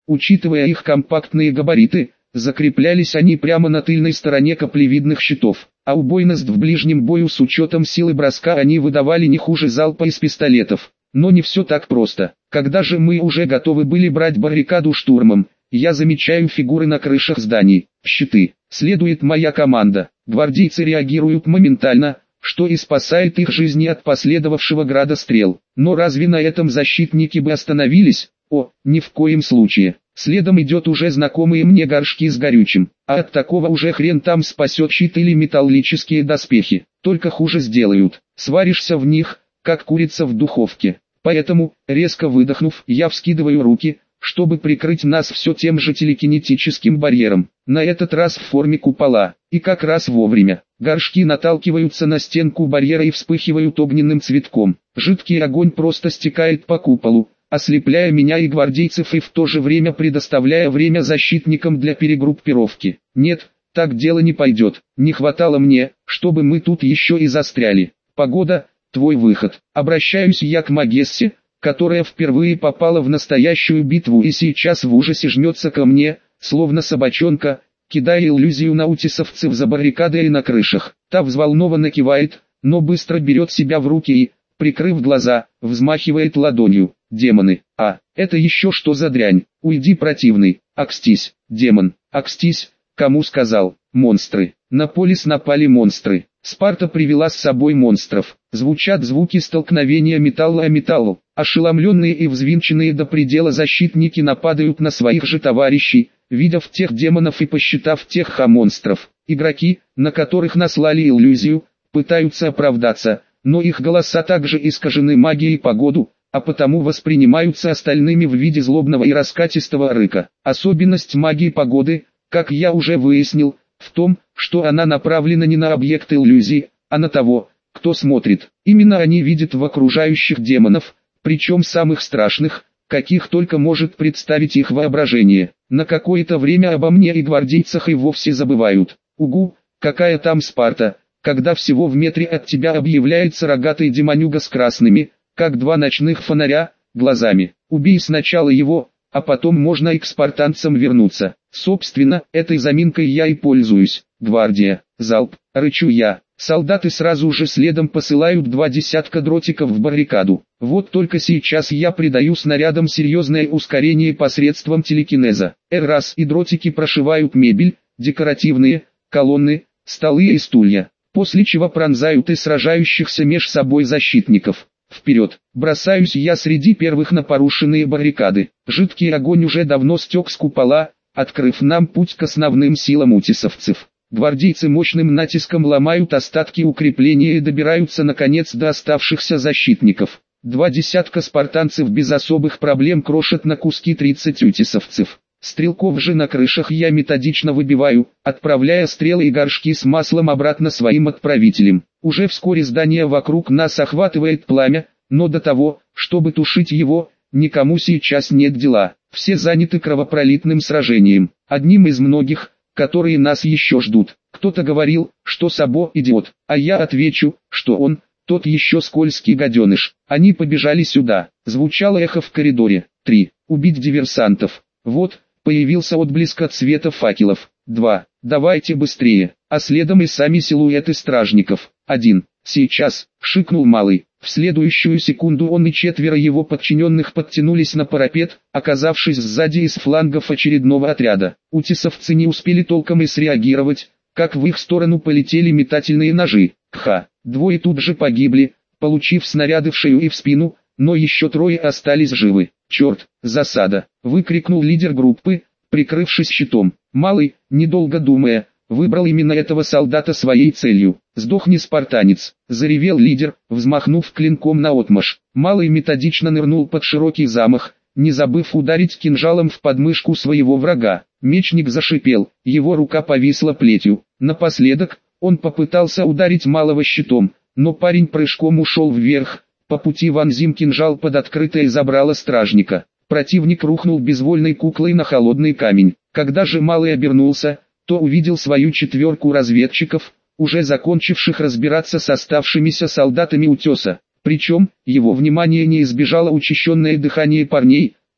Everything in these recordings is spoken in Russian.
Учитывая их компактные габариты, закреплялись они прямо на тыльной стороне каплевидных щитов, а убойность в ближнем бою с учетом силы броска они выдавали не хуже залпа из пистолетов. Но не все так просто. Когда же мы уже готовы были брать баррикаду штурмом, я замечаю фигуры на крышах зданий, щиты. Следует моя команда. Гвардейцы реагируют моментально, что и спасает их жизни от последовавшего града стрел. Но разве на этом защитники бы остановились? О, ни в коем случае. Следом идет уже знакомые мне горшки с горючим, а от такого уже хрен там спасет щит или металлические доспехи, только хуже сделают. Сваришься в них, как курица в духовке. Поэтому, резко выдохнув, я вскидываю руки, чтобы прикрыть нас все тем же телекинетическим барьером, на этот раз в форме купола, и как раз вовремя. Горшки наталкиваются на стенку барьера и вспыхивают огненным цветком. Жидкий огонь просто стекает по куполу, ослепляя меня и гвардейцев и в то же время предоставляя время защитникам для перегруппировки. Нет, так дело не пойдет. Не хватало мне, чтобы мы тут еще и застряли. Погода, твой выход. Обращаюсь я к Магессе, которая впервые попала в настоящую битву и сейчас в ужасе жмется ко мне, словно собачонка, кидая иллюзию наутисовцев за баррикадой и на крышах. Та взволнованно кивает, но быстро берет себя в руки и, прикрыв глаза, взмахивает ладонью. Демоны. А, это еще что за дрянь? Уйди, противный. Акстись, демон. Акстись. Кому сказал? Монстры. На полис напали монстры. Спарта привела с собой монстров. Звучат звуки столкновения металла о металл. Ошеломленные и взвинченные до предела защитники нападают на своих же товарищей, видя в тех демонов и посчитав тех монстров. Игроки, на которых наслали иллюзию, пытаются оправдаться, но их голоса также искажены магией погоду, а потому воспринимаются остальными в виде злобного и раскатистого рыка. Особенность магии погоды, как я уже выяснил, в том, что она направлена не на объект иллюзии, а на того, кто смотрит. Именно они видят в окружающих демонов, причем самых страшных, каких только может представить их воображение. На какое-то время обо мне и гвардейцах и вовсе забывают. Угу, какая там Спарта, когда всего в метре от тебя объявляется рогатый демонюга с красными, как два ночных фонаря, глазами. Убей сначала его, а потом можно и к спартанцам вернуться. Собственно, этой заминкой я и пользуюсь. Гвардия, залп, рычу я. Солдаты сразу же следом посылают 2 десятка дротиков в баррикаду. Вот только сейчас я придаю снарядам серьезное ускорение посредством телекинеза. Раз и дротики прошивают мебель, декоративные, колонны, столы и стулья. После чего пронзают и сражающихся меж собой защитников. Вперед! Бросаюсь я среди первых на порушенные баррикады. Жидкий огонь уже давно стек с купола, открыв нам путь к основным силам утисовцев. Гвардейцы мощным натиском ломают остатки укрепления и добираются наконец до оставшихся защитников. 2 десятка спартанцев без особых проблем крошат на куски 30 утисовцев. Стрелков же на крышах я методично выбиваю, отправляя стрелы и горшки с маслом обратно своим отправителям. Уже вскоре здание вокруг нас охватывает пламя, но до того, чтобы тушить его, никому сейчас нет дела. Все заняты кровопролитным сражением, одним из многих, которые нас еще ждут. Кто-то говорил, что Сабо идиот, а я отвечу, что он, тот еще скользкий гаденыш. Они побежали сюда. Звучало эхо в коридоре. 3. Убить диверсантов. Вот, появился отблеск от света факелов. 2. Давайте быстрее, а следом и сами силуэты стражников. 1. Сейчас, шикнул малый. В следующую секунду он и 4 его подчиненных подтянулись на парапет, оказавшись сзади из флангов очередного отряда. Утисовцы не успели толком и среагировать, как в их сторону полетели метательные ножи. Двое тут же погибли, получив снаряды в шею и в спину, но еще 3 остались живы. «Черт, засада!» — выкрикнул лидер группы, прикрывшись щитом. Малый, недолго думая, выбрал именно этого солдата своей целью. «Сдохни, спартанец!» — заревел лидер, взмахнув клинком наотмашь. Малый методично нырнул под широкий замах, не забыв ударить кинжалом в подмышку своего врага. Мечник зашипел, его рука повисла плетью. Напоследок, он попытался ударить малого щитом, но парень прыжком ушел вверх, по пути вонзим кинжал под открытое забрало стражника. Противник рухнул безвольной куклой на холодный камень. Когда же малый обернулся, то увидел свою 4 разведчиков, уже закончивших разбираться с оставшимися солдатами утеса. Причем, его внимание не избежало учащенное дыхание парней,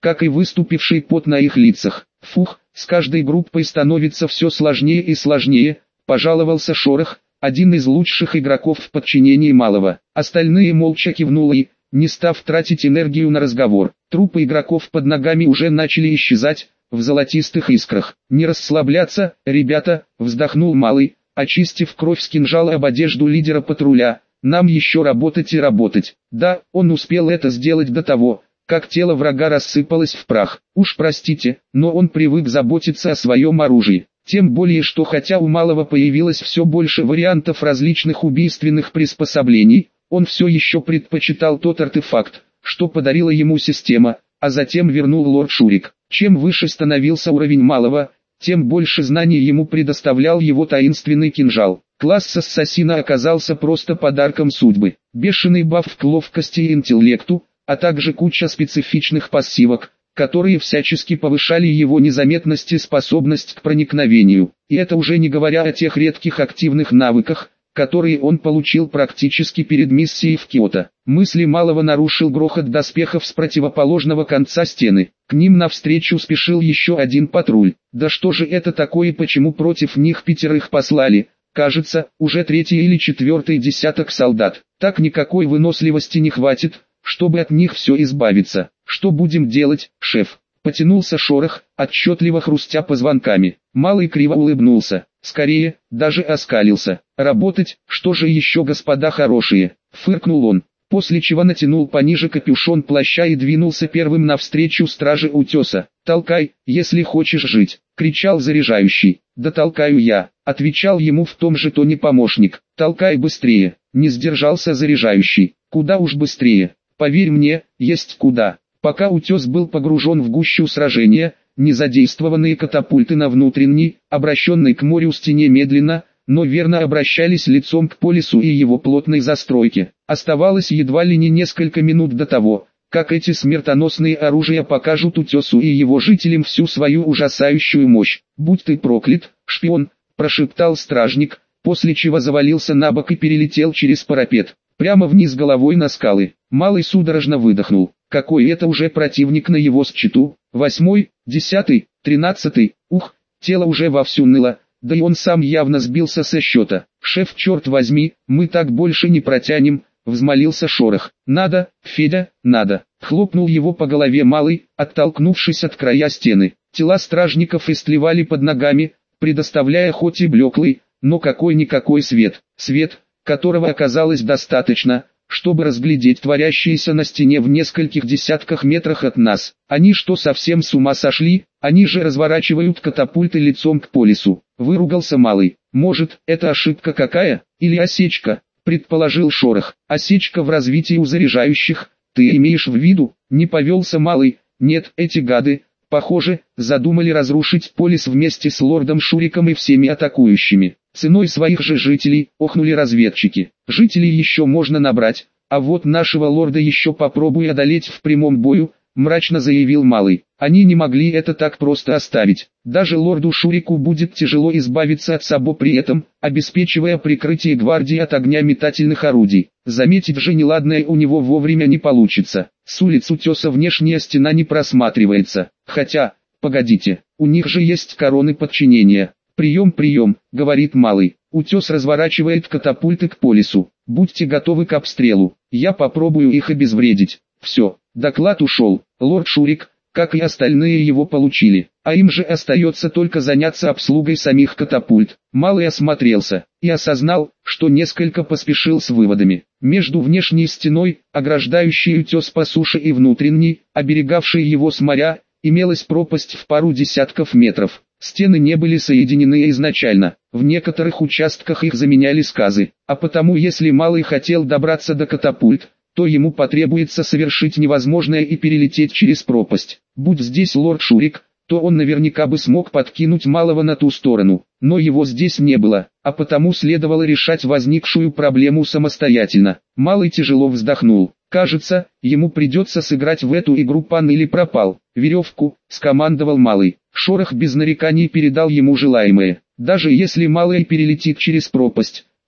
как и выступивший пот на их лицах. Фух, с каждой группой становится все сложнее и сложнее, пожаловался Шорох, один из лучших игроков в подчинении Малого. Остальные молча кивнули, не став тратить энергию на разговор. Трупы игроков под ногами уже начали исчезать в золотистых искрах. «Не расслабляться, ребята», вздохнул Малый, очистив кровь с кинжала об одежду лидера патруля. «Нам еще работать и работать». Да, он успел это сделать до того, как тело врага рассыпалось в прах. Уж простите, но он привык заботиться о своем оружии. Тем более, что хотя у Малого появилось все больше вариантов различных убийственных приспособлений, он все еще предпочитал тот артефакт, что подарила ему система, а затем вернул лорд Шурик. Чем выше становился уровень Малого, тем больше знаний ему предоставлял его таинственный кинжал. Класс ассасина оказался просто подарком судьбы. Бешеный баф к ловкости и интеллекту, а также куча специфичных пассивок, которые всячески повышали его незаметность и способность к проникновению. И это уже не говоря о тех редких активных навыках, которые он получил практически перед миссией в Киото. Мысли Малого нарушил грохот доспехов с противоположного конца стены. К ним навстречу спешил еще один патруль. Да что же это такое, почему против них 5 послали? Кажется, уже 3-й или 4-й десяток солдат. Так никакой выносливости не хватит, чтобы от них все избавиться. «Что будем делать, шеф?» Потянулся Шорох, отчетливо хрустя позвонками. Малый криво улыбнулся. Скорее, даже оскалился. «Работать, что же еще, господа хорошие?» Фыркнул он, после чего натянул пониже капюшон плаща и двинулся первым навстречу страже утеса. «Толкай, если хочешь жить!» — кричал заряжающий. «Да толкаю я!» — отвечал ему в том же тоне помощник. «Толкай быстрее!» — не сдержался заряжающий. «Куда уж быстрее! Поверь мне, есть куда!» Пока утес был погружен в гущу сражения, незадействованные катапульты на внутренней, обращенной к морю стене медленно, но верно обращались лицом к полису и его плотной застройке. Оставалось едва ли не несколько минут до того, как эти смертоносные оружия покажут утесу и его жителям всю свою ужасающую мощь. «Будь ты проклят, шпион!» – прошептал стражник, после чего завалился на бок и перелетел через парапет, прямо вниз головой на скалы. Малый судорожно выдохнул. Какой это уже противник на его счету? 8-й, 10-й, 13-й, ух, тело уже вовсю ныло, да и он сам явно сбился со счета. «Шеф, черт возьми, мы так больше не протянем», — взмолился Шорох. «Надо, Федя, надо», — хлопнул его по голове Малый, оттолкнувшись от края стены. Тела стражников истлевали под ногами, предоставляя хоть и блеклый, но какой-никакой свет. Свет, которого оказалось достаточно, чтобы разглядеть творящееся на стене в нескольких десятках метрах от нас. «Они что, совсем с ума сошли? Они же разворачивают катапульты лицом к полису», — выругался Малый. «Может, это ошибка какая? Или осечка?» — предположил Шорох. «Осечка в развитии у заряжающих, ты имеешь в виду?» — не повелся Малый. «Нет, эти гады, похоже, задумали разрушить полис вместе с лордом Шуриком и всеми атакующими. Ценой своих же жителей», — охнули разведчики. «Жителей еще можно набрать, а вот нашего лорда еще попробуй одолеть в прямом бою», — мрачно заявил Малый. «Они не могли это так просто оставить. Даже лорду Шурику будет тяжело избавиться от Сабо при этом, обеспечивая прикрытие гвардии от огня метательных орудий. Заметить же неладное у него вовремя не получится. С улиц утеса внешняя стена не просматривается. Хотя, погодите, у них же есть короны подчинения». «Прием, прием», — говорит Малый. «Утес разворачивает катапульты к полису. Будьте готовы к обстрелу. Я попробую их обезвредить». Все, доклад ушел. Лорд Шурик, как и остальные, его получили. А им же остается только заняться обслугой самих катапульт. Малый осмотрелся и осознал, что несколько поспешил с выводами. Между внешней стеной, ограждающей утес по суше, и внутренней, оберегавшей его с моря, имелась пропасть в пару десятков метров. Стены не были соединены изначально, в некоторых участках их заменяли сказы, а потому если Малый хотел добраться до катапульт, то ему потребуется совершить невозможное и перелететь через пропасть. Будь здесь лорд Шурик, то он наверняка бы смог подкинуть Малого на ту сторону, но его здесь не было, а потому следовало решать возникшую проблему самостоятельно. Малый тяжело вздохнул. Кажется, ему придется сыграть в эту игру «Пан или пропал». «Веревку», — скомандовал Малый. Шорох без нареканий передал ему желаемое. Даже если Малый перелетит через пропасть,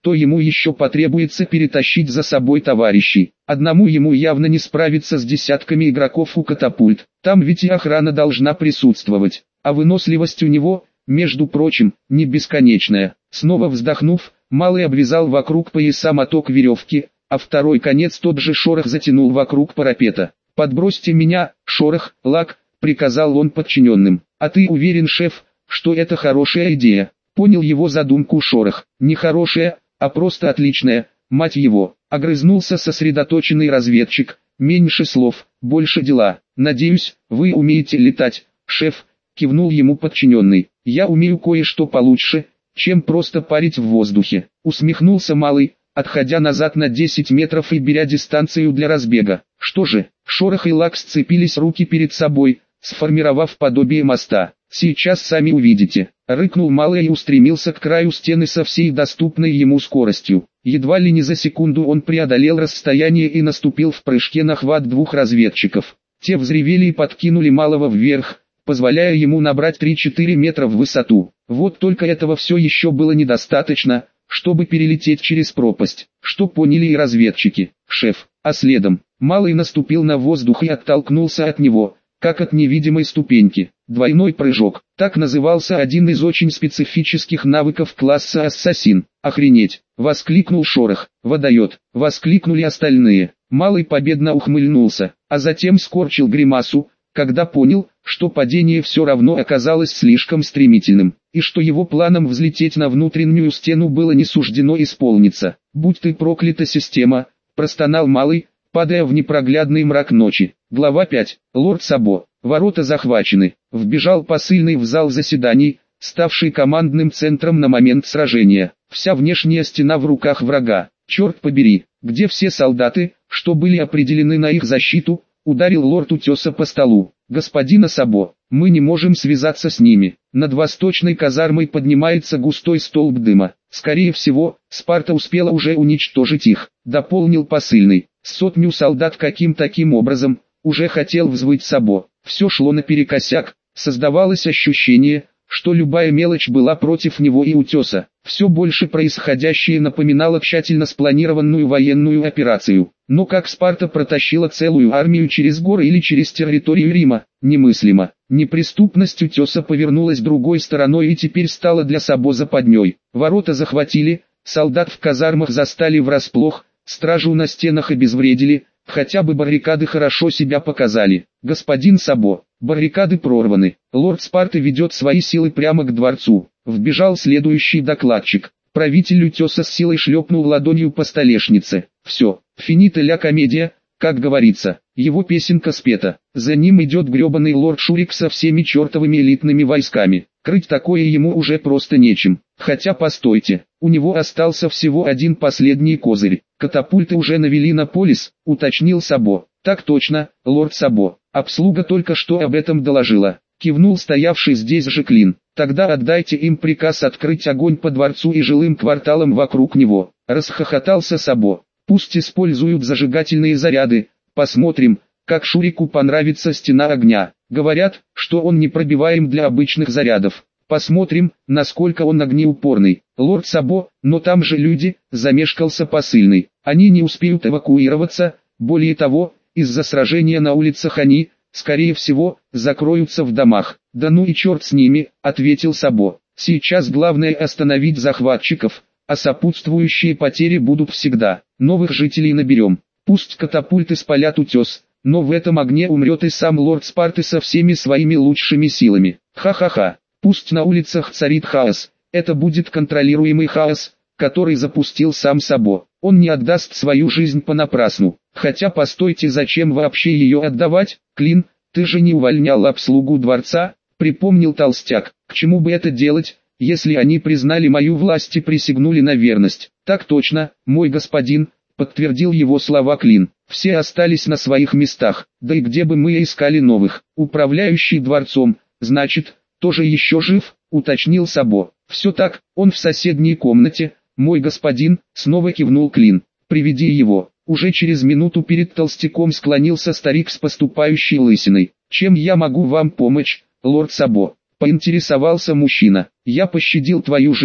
то ему еще потребуется перетащить за собой товарищей. Одному ему явно не справиться с десятками игроков у катапульт, там ведь и охрана должна присутствовать, а выносливость у него, между прочим, не бесконечная. Снова вздохнув, Малый обвязал вокруг пояса моток веревки, а второй конец тот же Шорох затянул вокруг парапета. «Подбросьте меня, Шорох, Лак», — приказал он подчиненным. «А ты уверен, шеф, что это хорошая идея?» Понял его задумку Шорох. «Не хорошая, а просто отличная, мать его», — огрызнулся сосредоточенный разведчик. «Меньше слов, больше дела. Надеюсь, вы умеете летать, шеф», — кивнул ему подчиненный. «Я умею кое-что получше, чем просто парить в воздухе», — усмехнулся Малый, отходя назад на 10 метров и беря дистанцию для разбега. «Что же?» Шорох и Лак сцепились руки перед собой, сформировав подобие моста. «Сейчас сами увидите», — рыкнул Малый и устремился к краю стены со всей доступной ему скоростью. Едва ли не за секунду он преодолел расстояние и наступил в прыжке на хват двух разведчиков. Те взревели и подкинули Малого вверх, позволяя ему набрать 3-4 метра в высоту. Вот только этого все еще было недостаточно, чтобы перелететь через пропасть, что поняли и разведчики. «Шеф», а следом, Малый наступил на воздух и оттолкнулся от него, как от невидимой ступеньки. Двойной прыжок, так назывался один из очень специфических навыков класса Ассасин. «Охренеть!» — воскликнул Шорох. «Водоет!» — воскликнули остальные. Малый победно ухмыльнулся, а затем скорчил гримасу, когда понял, что падение все равно оказалось слишком стремительным, и что его планам взлететь на внутреннюю стену было не суждено исполниться. «Будь ты проклята, система!» — простонал Малый, падая в непроглядный мрак ночи. Глава 5. Лорд Сабо. Ворота захвачены. Вбежал посыльный в зал заседаний, ставший командным центром на момент сражения. Вся внешняя стена в руках врага. «Черт побери, где все солдаты, что были определены на их защиту?» — ударил лорд Утеса по столу. «Господин Сабо, мы не можем связаться с ними. Над восточной казармой поднимается густой столб дыма. Скорее всего, Спарта успела уже уничтожить их», — дополнил посыльный. «100 солдат таким образом», — уже хотел взвыть Сабо. Все шло наперекосяк, создавалось ощущение, что любая мелочь была против него и Утеса. Все больше происходящее напоминало тщательно спланированную военную операцию. Но как Спарта протащила целую армию через горы или через территорию Рима, немыслимо. Неприступность Утеса повернулась другой стороной и теперь стала для Сабо западней. Ворота захватили, солдат в казармах застали врасплох, стражу на стенах обезвредили, хотя бы баррикады хорошо себя показали. «Господин Сабо, баррикады прорваны, лорд Спарты ведет свои силы прямо к дворцу», — вбежал следующий докладчик. Правитель Утеса с силой шлепнул ладонью по столешнице. «Все, финита ля комедия», как говорится, его песенка спета. За ним идет гребаный лорд Шурик со всеми чертовыми элитными войсками. Крыть такое ему уже просто нечем. Хотя постойте, у него остался всего один последний козырь. «Катапульты уже навели на полис», — уточнил Сабо. «Так точно, лорд Сабо, обслуга только что об этом доложила», — кивнул стоявший здесь же Клин. «Тогда отдайте им приказ открыть огонь по дворцу и жилым кварталам вокруг него», — расхохотался Сабо. «Пусть используют зажигательные заряды, посмотрим, как Шурику понравится стена огня. Говорят, что он непробиваем для обычных зарядов. Посмотрим, насколько он огнеупорный». «Лорд Сабо, но там же люди», — замешкался посыльный. «Они не успеют эвакуироваться, более того, из-за сражения на улицах они, скорее всего, закроются в домах». «Да ну и черт с ними», — ответил Сабо. «Сейчас главное остановить захватчиков, а сопутствующие потери будут всегда. Новых жителей наберем. Пусть катапульты спалят Утес, но в этом огне умрет и сам лорд Спарты со всеми своими лучшими силами. Ха-ха-ха. Пусть на улицах царит хаос. Это будет контролируемый хаос, который запустил сам Сабо. Он не отдаст свою жизнь понапрасну. Хотя постойте, зачем вообще ее отдавать? Клин, ты же не увольнял обслугу дворца?» — припомнил толстяк. «К чему бы это делать, если они признали мою власть и присягнули на верность?» «Так точно, мой господин», — подтвердил его слова Клин. «Все остались на своих местах, да и где бы мы искали новых?» «Управляющий дворцом, значит, тоже еще жив?» — уточнил Сабо. «Все так, он в соседней комнате, мой господин», — снова кивнул Клин. «Приведи его». Уже через минуту перед толстяком склонился старик с поступающей лысиной. «Чем я могу вам помочь, лорд Сабо?» — поинтересовался мужчина. «Я пощадил твою жизнь,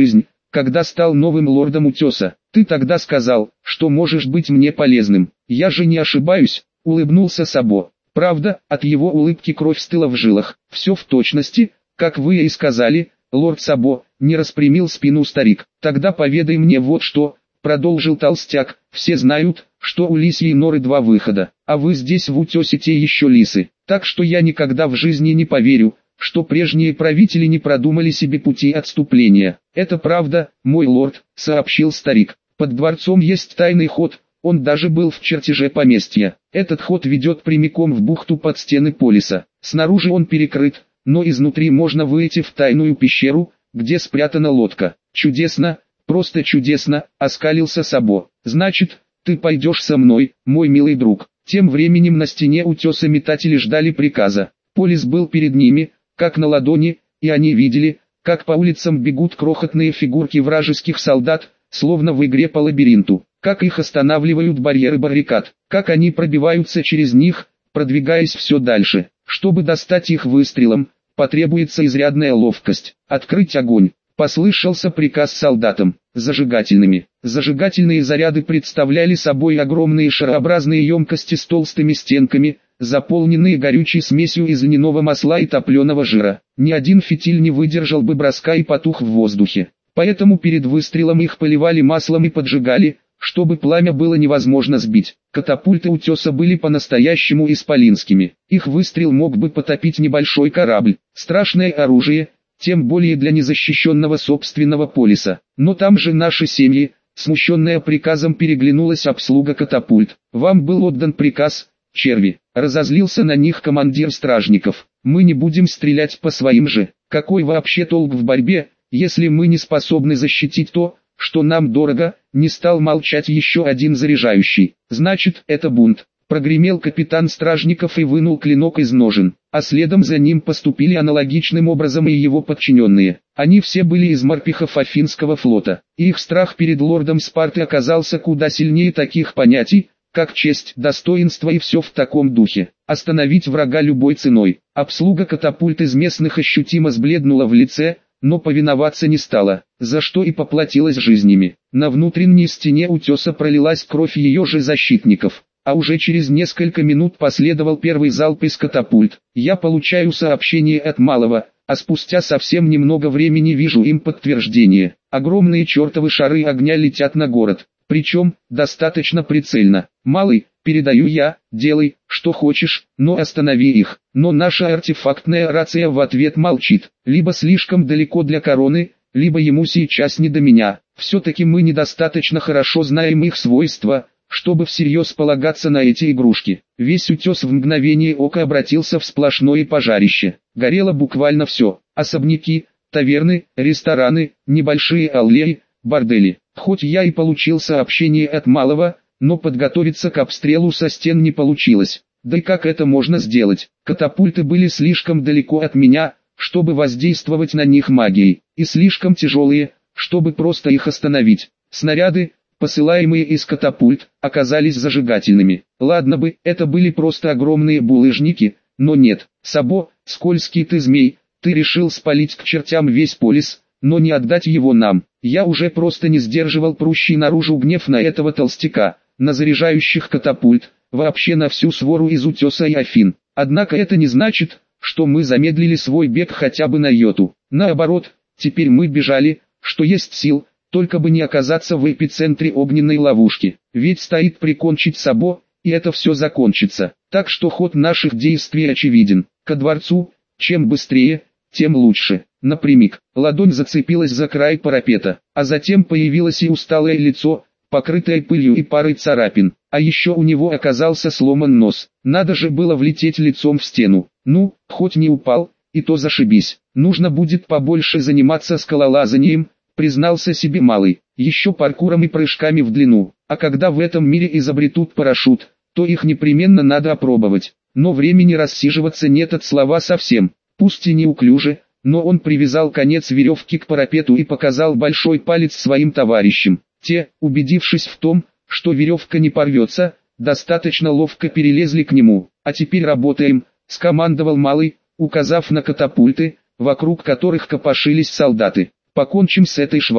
когда стал новым лордом Утеса. Ты тогда сказал, что можешь быть мне полезным. Я же не ошибаюсь, улыбнулся Сабо. Правда, от его улыбки кровь стыла в жилах. Все в точности, как вы и сказали, лорд Сабо, не распрямил спину старик. Тогда поведай мне вот что, продолжил толстяк. Все знают, что у лисьей норы два выхода, а вы здесь в Утесе те еще лисы. Так что я никогда в жизни не поверю, что прежние правители не продумали себе пути отступления. Это правда, мой лорд, сообщил старик. Под дворцом есть тайный ход, он даже был в чертеже поместья. Этот ход ведет прямиком в бухту под стены полиса. Снаружи он перекрыт, но изнутри можно выйти в тайную пещеру, где спрятана лодка. Чудесно, просто чудесно, оскалился Сабо. Значит, ты пойдешь со мной, мой милый друг. Тем временем на стене Утеса метатели ждали приказа. Полис был перед ними, как на ладони, и они видели, как по улицам бегут крохотные фигурки вражеских солдат, словно в игре по лабиринту, как их останавливают барьеры баррикад, как они пробиваются через них, продвигаясь все дальше. Чтобы достать их выстрелом, потребуется изрядная ловкость. Открыть огонь. Послышался приказ солдатам. Зажигательными. Зажигательные заряды представляли собой огромные шарообразные емкости с толстыми стенками, заполненные горючей смесью из льняного масла и топленого жира. Ни один фитиль не выдержал бы броска и потух в воздухе. Поэтому перед выстрелом их поливали маслом и поджигали, чтобы пламя было невозможно сбить. Катапульты Утеса были по-настоящему исполинскими. Их выстрел мог бы потопить небольшой корабль. Страшное оружие, тем более для незащищенного собственного полиса. Но там же наши семьи, смущенная приказом, переглянулась обслуга катапульт. Вам был отдан приказ, черви. Разозлился на них командир стражников. Мы не будем стрелять по своим же. Какой вообще толк в борьбе, если мы не способны защитить то, что нам дорого? Не стал молчать еще один заряжающий. Значит, это бунт. Прогремел капитан стражников и вынул клинок из ножен, а следом за ним поступили аналогичным образом и его подчиненные. Они все были из морпехов Афинского флота, и их страх перед лордом Спарты оказался куда сильнее таких понятий, как честь, достоинство и все в таком духе. Остановить врага любой ценой. Обслуга катапульт из местных ощутимо сбледнула в лице, но повиноваться не стала, за что и поплатилась жизнями. На внутренней стене Утеса пролилась кровь ее же защитников. А уже через несколько минут последовал первый залп из катапульт. Я получаю сообщение от Малого, а спустя совсем немного времени вижу им подтверждение. Огромные чертовы шары огня летят на город, причем достаточно прицельно. Малый, передаю я, делай, что хочешь, но останови их. Но наша артефактная рация в ответ молчит, либо слишком далеко для короны, либо ему сейчас не до меня. Все-таки мы недостаточно хорошо знаем их свойства, чтобы всерьез полагаться на эти игрушки. Весь Утес в мгновение ока обратился в сплошное пожарище. Горело буквально все: особняки, таверны, рестораны, небольшие аллеи, бордели. Хоть я и получил сообщение от Малого, но подготовиться к обстрелу со стен не получилось. Да и как это можно сделать? Катапульты были слишком далеко от меня, чтобы воздействовать на них магией, и слишком тяжелые, чтобы просто их остановить. Снаряды, посылаемые из катапульт, оказались зажигательными. Ладно бы, это были просто огромные булыжники, но нет. Сабо, скользкий ты змей, ты решил спалить к чертям весь полис, но не отдать его нам. Я уже просто не сдерживал прущий наружу гнев на этого толстяка, на заряжающих катапульт, вообще на всю свору из Утеса и Афин. Однако это не значит, что мы замедлили свой бег хотя бы на йоту. Наоборот, теперь мы бежали, что есть сил, только бы не оказаться в эпицентре огненной ловушки. Ведь стоит прикончить Сабо, и это все закончится. Так что ход наших действий очевиден. Ко дворцу, чем быстрее, тем лучше. Напрямик. Ладонь зацепилась за край парапета, а затем появилось и усталое лицо, покрытое пылью и парой царапин. А еще у него оказался сломан нос. Надо же было влететь лицом в стену. Ну, хоть не упал, и то зашибись. Нужно будет побольше заниматься скалолазанием, признался себе Малый, еще паркуром и прыжками в длину. А когда в этом мире изобретут парашют, то их непременно надо опробовать. Но времени рассиживаться нет от слова совсем. Пусть и неуклюже, но он привязал конец веревки к парапету и показал большой палец своим товарищам. Те, убедившись в том, что веревка не порвется, достаточно ловко перелезли к нему. А теперь работаем, скомандовал Малый, указав на катапульты, вокруг которых копошились солдаты. Покончим с этой швалью.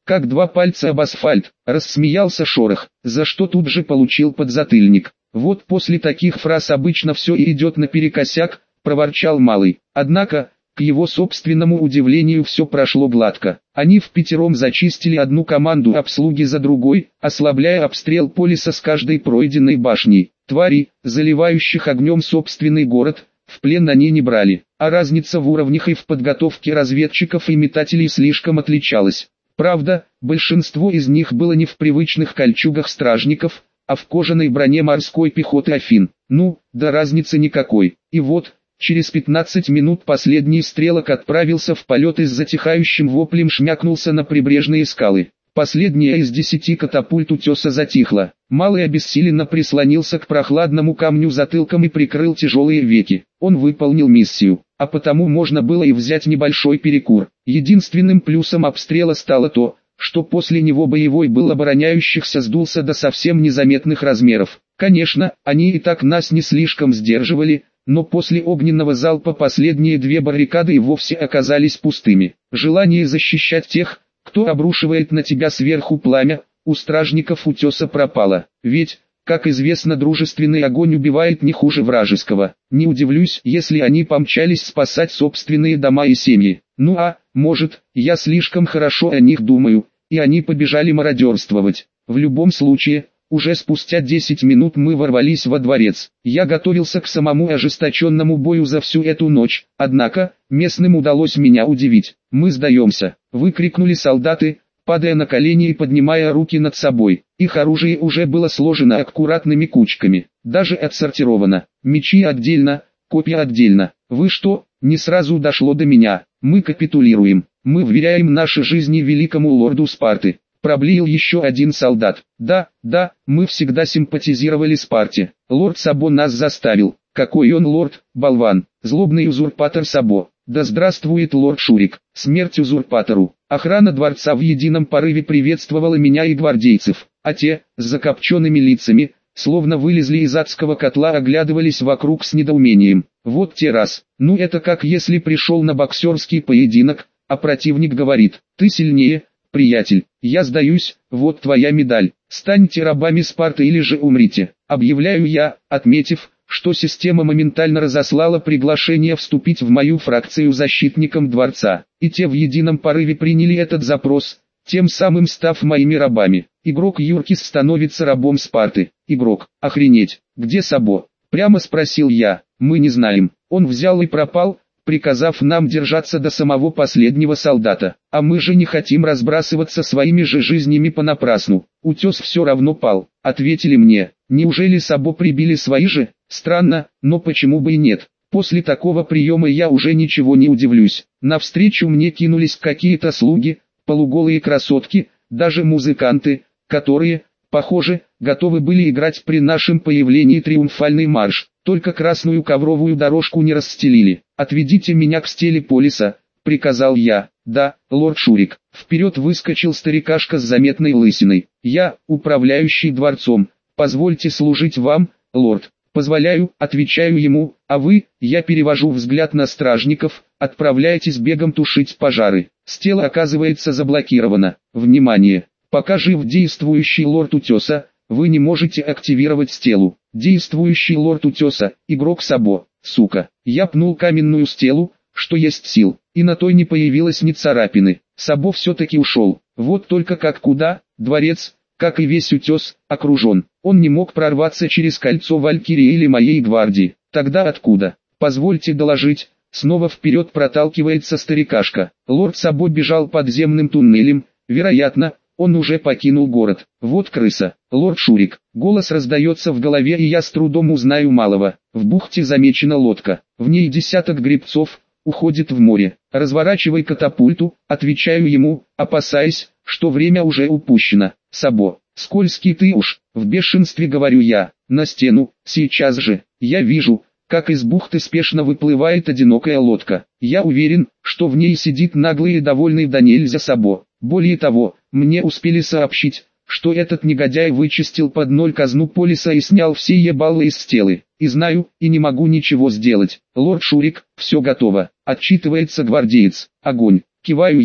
как два пальца об асфальт, рассмеялся Шорох, за что тут же получил подзатыльник. Вот после таких фраз обычно все и идет наперекосяк, проворчал Малый. Однако, к его собственному удивлению, все прошло гладко. Они впятером зачистили одну команду обслуги за другой, ослабляя обстрел Полиса с каждой пройденной башней. Твари, заливающих огнем собственный город, в плен они не брали, а разница в уровнях и в подготовке разведчиков и метателей слишком отличалась. Правда, большинство из них было не в привычных кольчугах стражников, а в кожаной броне морской пехоты Афин. Ну, да разницы никакой. И вот, через 15 минут последний стрелок отправился в полет и с затихающим воплем шмякнулся на прибрежные скалы. Последняя из 10 катапульт утеса затихла. Малый обессиленно прислонился к прохладному камню затылком и прикрыл тяжелые веки. Он выполнил миссию, а потому можно было и взять небольшой перекур. Единственным плюсом обстрела стало то, что после него боевой был обороняющихся сдулся до совсем незаметных размеров. Конечно, они и так нас не слишком сдерживали, но после огненного залпа последние две баррикады и вовсе оказались пустыми. Желание защищать тех, кто обрушивает на тебя сверху пламя, у стражников утеса пропало. Ведь, как известно, дружественный огонь убивает не хуже вражеского. Не удивлюсь, если они помчались спасать собственные дома и семьи. Ну а, может, я слишком хорошо о них думаю, и они побежали мародерствовать. В любом случае, уже спустя 10 минут мы ворвались во дворец. Я готовился к самому ожесточенному бою за всю эту ночь, однако, местным удалось меня удивить. «Мы сдаемся!» — выкрикнули солдаты, падая на колени и поднимая руки над собой. Их оружие уже было сложено аккуратными кучками, даже отсортировано. Мечи отдельно, копья отдельно. «Вы что?» — не сразу дошло до меня. «Мы капитулируем. Мы вверяем наши жизни великому лорду Спарты», — проблеял еще один солдат. «Да, мы всегда симпатизировали Спарте. Лорд Сабо нас заставил». «Какой он лорд, болван, злобный узурпатор Сабо. Да здравствует лорд Шурик, смерть узурпатору». Охрана дворца в едином порыве приветствовала меня и гвардейцев, а те, с закопченными лицами, словно вылезли из адского котла, оглядывались вокруг с недоумением. Вот те раз. Ну это как если пришел на боксерский поединок, а противник говорит: «Ты сильнее, приятель, я сдаюсь, вот твоя медаль, станьте рабами Спарты или же умрите», объявляю я, отметив, что система моментально разослала приглашение вступить в мою фракцию защитникам дворца, и те в едином порыве приняли этот запрос, тем самым став моими рабами. Игрок Юркис становится рабом Спарты. Игрок, охренеть, где Сабо? Прямо спросил я. Мы не знаем, он взял и пропал, приказав нам держаться до самого последнего солдата. А мы же не хотим разбрасываться своими же жизнями понапрасну. Утес все равно пал, ответили мне. Неужели Сабо прибили свои же? Странно, но почему бы и нет? После такого приема я уже ничего не удивлюсь. Навстречу мне кинулись какие-то слуги, полуголые красотки, даже музыканты, которые, похоже, готовы были играть при нашем появлении триумфальный марш, только красную ковровую дорожку не расстелили. «Отведите меня к стеле Полиса», — приказал я. «Да, лорд Шурик». Вперед выскочил старикашка с заметной лысиной. «Я, управляющий дворцом, позвольте служить вам, лорд». «Позволяю», — отвечаю ему, «а вы», — я перевожу взгляд на стражников, «отправляйтесь бегом тушить пожары». Стела оказывается заблокирована. Внимание! Пока жив действующий лорд Утеса, вы не можете активировать стелу. Действующий лорд Утеса, игрок Сабо, сука. Я пнул каменную стелу, что есть сил, и на той не появилось ни царапины. Сабо все-таки ушел. Вот только как куда? Дворец, как и весь Утес, окружен. Он не мог прорваться через кольцо Валькирии или моей гвардии. Тогда откуда? Позвольте доложить. Снова вперед проталкивается старикашка. Лорд Сабо бежал подземным туннелем, вероятно, он уже покинул город. Вот крыса. Лорд Шурик. Голос раздается в голове, и я с трудом узнаю малого. В бухте замечена лодка. В ней десяток гребцов, уходит в море. «Разворачивай катапульту», отвечаю ему, опасаясь, что время уже упущено. «Сабо, скользкий ты уж», в бешенстве говорю я. «На стену, сейчас же». Я вижу, как из бухты спешно выплывает одинокая лодка. Я уверен, что в ней сидит наглый и довольный да нельзя Сабо. Более того, мне успели сообщить, что этот негодяй вычистил под ноль казну Полиса и снял все ебалы из стелы. И знаю, и не могу ничего сделать. «Лорд Шурик, все готово», отчитывается гвардеец. «Огонь», киваю я.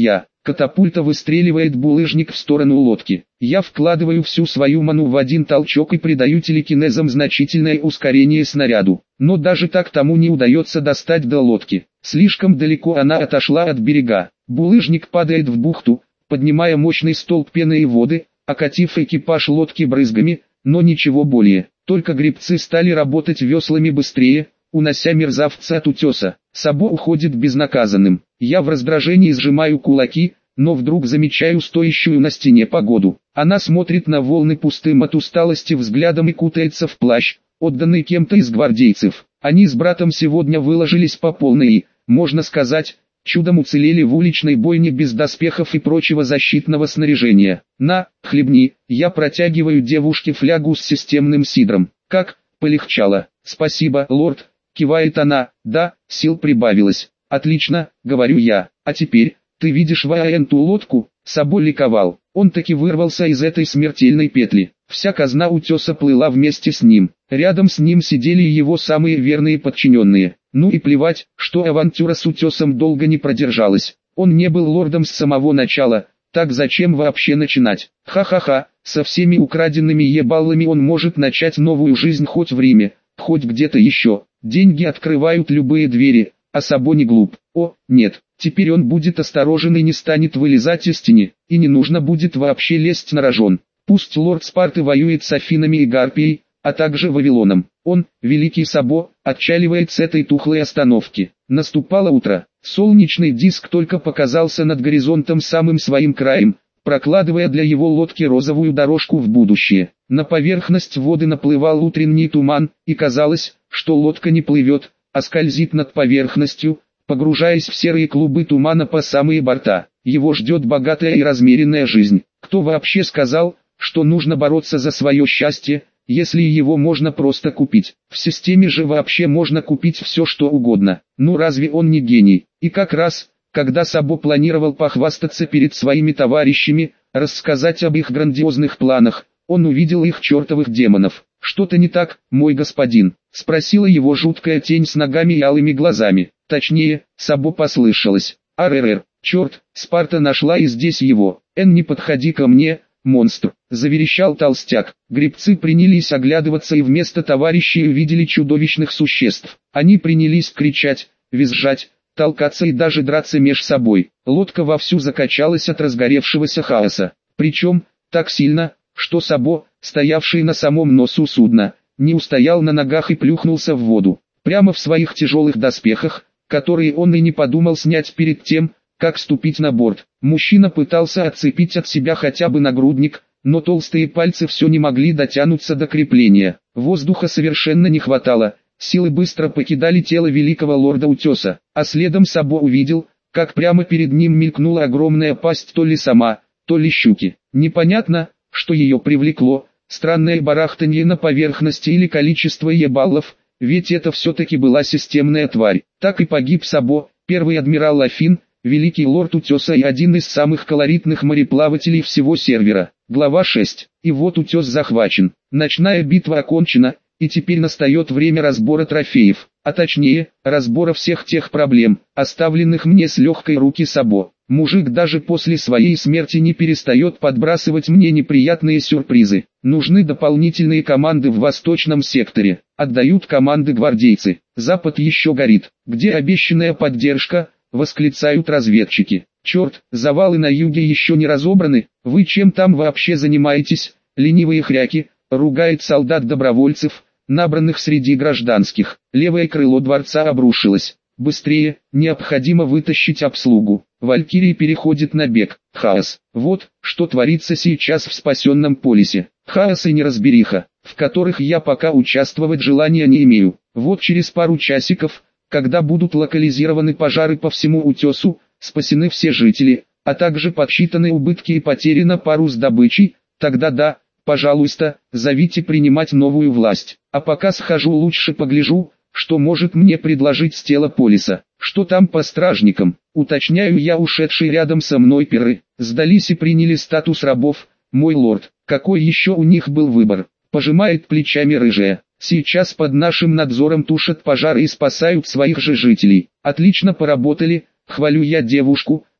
Катапульта выстреливает булыжник в сторону лодки. Я вкладываю всю свою ману в один толчок и придаю телекинезом значительное ускорение снаряду. Но даже так тому не удается достать до лодки. Слишком далеко она отошла от берега. Булыжник падает в бухту, поднимая мощный столб пены и воды, окатив экипаж лодки брызгами, но ничего более. Только гребцы стали работать веслами быстрее, унося мерзавца от утеса. Сабо уходит безнаказанным. Я в раздражении сжимаю кулаки, но вдруг замечаю стоящую на стене погоду. Она смотрит на волны пустым от усталости взглядом и кутается в плащ, отданный кем-то из гвардейцев. Они с братом сегодня выложились по полной и, можно сказать, чудом уцелели в уличной бойне без доспехов и прочего защитного снаряжения. На, хлебни, я протягиваю девушке флягу с системным сидром. Как, полегчало. Спасибо, лорд, кивает она. Да, сил прибавилось. Отлично, говорю я. А теперь, ты видишь эту лодку? Сабо ликовал. Он таки вырвался из этой смертельной петли. Вся казна утеса плыла вместе с ним. Рядом с ним сидели его самые верные подчиненные. Ну и плевать, что авантюра с утесом долго не продержалась. Он не был лордом с самого начала, так зачем вообще начинать? Ха-ха-ха, со всеми украденными ебалами он может начать новую жизнь хоть в Риме, хоть где-то еще. Деньги открывают любые двери, а Сабо не глуп. О, нет, теперь он будет осторожен и не станет вылезать из тени, и не нужно будет вообще лезть на рожон. Пусть лорд Спарты воюет с Афинами и Гарпией, а также Вавилоном. Он, великий Сабо, отчаливает с этой тухлой остановки. Наступало утро. Солнечный диск только показался над горизонтом самым своим краем, прокладывая для его лодки розовую дорожку в будущее. На поверхность воды наплывал утренний туман, и казалось, что лодка не плывет, а скользит над поверхностью, погружаясь в серые клубы тумана по самые борта. Его ждет богатая и размеренная жизнь. Кто вообще сказал, что нужно бороться за свое счастье, если его можно просто купить? В системе же вообще можно купить все что угодно. Ну разве он не гений? И как раз, когда Сабо планировал похвастаться перед своими товарищами, рассказать об их грандиозных планах, он увидел их чертовых демонов. «Что-то не так, мой господин?» — спросила его жуткая тень с ногами и алыми глазами. Точнее, Сабо послышалось. «Арррр, черт, Спарта нашла и здесь его. Не подходи ко мне, монстр!» — заверещал толстяк. Гребцы принялись оглядываться и вместо товарищей увидели чудовищных существ. Они принялись кричать, визжать, толкаться и даже драться меж собой. Лодка вовсю закачалась от разгоревшегося хаоса. Причем, так сильно, что Сабо, стоявший на самом носу судна, не устоял на ногах и плюхнулся в воду. Прямо в своих тяжелых доспехах, которые он и не подумал снять перед тем, как ступить на борт. Мужчина пытался отцепить от себя хотя бы нагрудник, но толстые пальцы все не могли дотянуться до крепления. Воздуха совершенно не хватало, силы быстро покидали тело великого лорда утеса, а следом Сабо увидел, как прямо перед ним мелькнула огромная пасть то ли сама, то ли щуки. Непонятно, что ее привлекло, странное барахтанье на поверхности или количество ебаллов, ведь это все-таки была системная тварь. Так и погиб Сабо, первый адмирал Афин, великий лорд утеса и один из самых колоритных мореплавателей всего сервера. Глава 6. И вот утес захвачен. Ночная битва окончена, и теперь настает время разбора трофеев, а точнее, разбора всех тех проблем, оставленных мне с легкой руки Сабо. Мужик даже после своей смерти не перестает подбрасывать мне неприятные сюрпризы. Нужны дополнительные команды в восточном секторе. Отдают команды гвардейцы. Запад еще горит. Где обещанная поддержка? Восклицают разведчики. Черт, завалы на юге еще не разобраны. Вы чем там вообще занимаетесь? Ленивые хряки, ругает солдат-добровольцев, набранных среди гражданских. Левое крыло дворца обрушилось. Быстрее, необходимо вытащить обслугу. Валькирия переходит на бег. Хаос. Вот, что творится сейчас в спасенном полисе. Хаос и неразбериха, в которых я пока участвовать желания не имею. Вот через пару часиков, когда будут локализированы пожары по всему утесу, спасены все жители, а также подсчитаны убытки и потери на пару с добычей, тогда да, пожалуйста, зовите принимать новую власть. А пока схожу лучше погляжу, что может мне предложить Стеллополиса. Что там по стражникам? Уточняю я, ушедший рядом со мной перы. Сдались и приняли статус рабов, мой лорд. Какой еще у них был выбор? Пожимает плечами рыжая. Сейчас под нашим надзором тушат пожары и спасают своих же жителей. Отлично поработали, хвалю я девушку,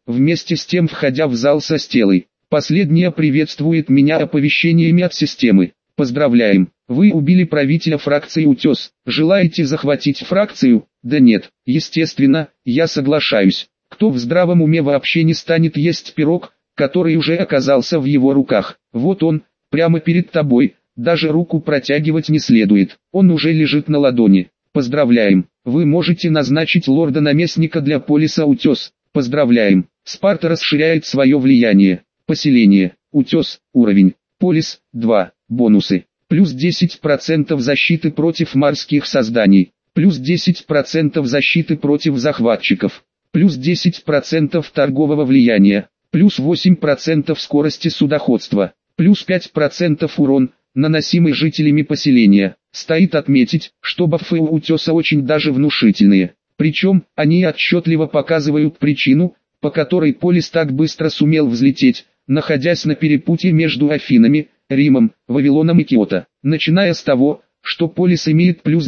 вместе с тем входя в зал со стелой. Последняя приветствует меня оповещениями от системы. Поздравляем, вы убили правителя фракции «Утес». Желаете захватить фракцию? Да нет, естественно, я соглашаюсь. Кто в здравом уме вообще не станет есть пирог, который уже оказался в его руках? Вот он, прямо перед тобой, даже руку протягивать не следует. Он уже лежит на ладони. Поздравляем, вы можете назначить лорда-наместника для полиса «Утес». Поздравляем, Спарта расширяет свое влияние. Поселение, Утес, уровень, полис, 2, бонусы. Плюс 10% защиты против морских созданий. Плюс 10% защиты против захватчиков. Плюс 10% торгового влияния. Плюс 8% скорости судоходства. Плюс 5% урон, наносимый жителями поселения. Стоит отметить, что бафы у Утеса очень даже внушительные. Причем, они отчетливо показывают причину, по которой полис так быстро сумел взлететь, находясь на перепутье между Афинами, Римом, Вавилоном и Киото. Начиная с того, что полис имеет плюс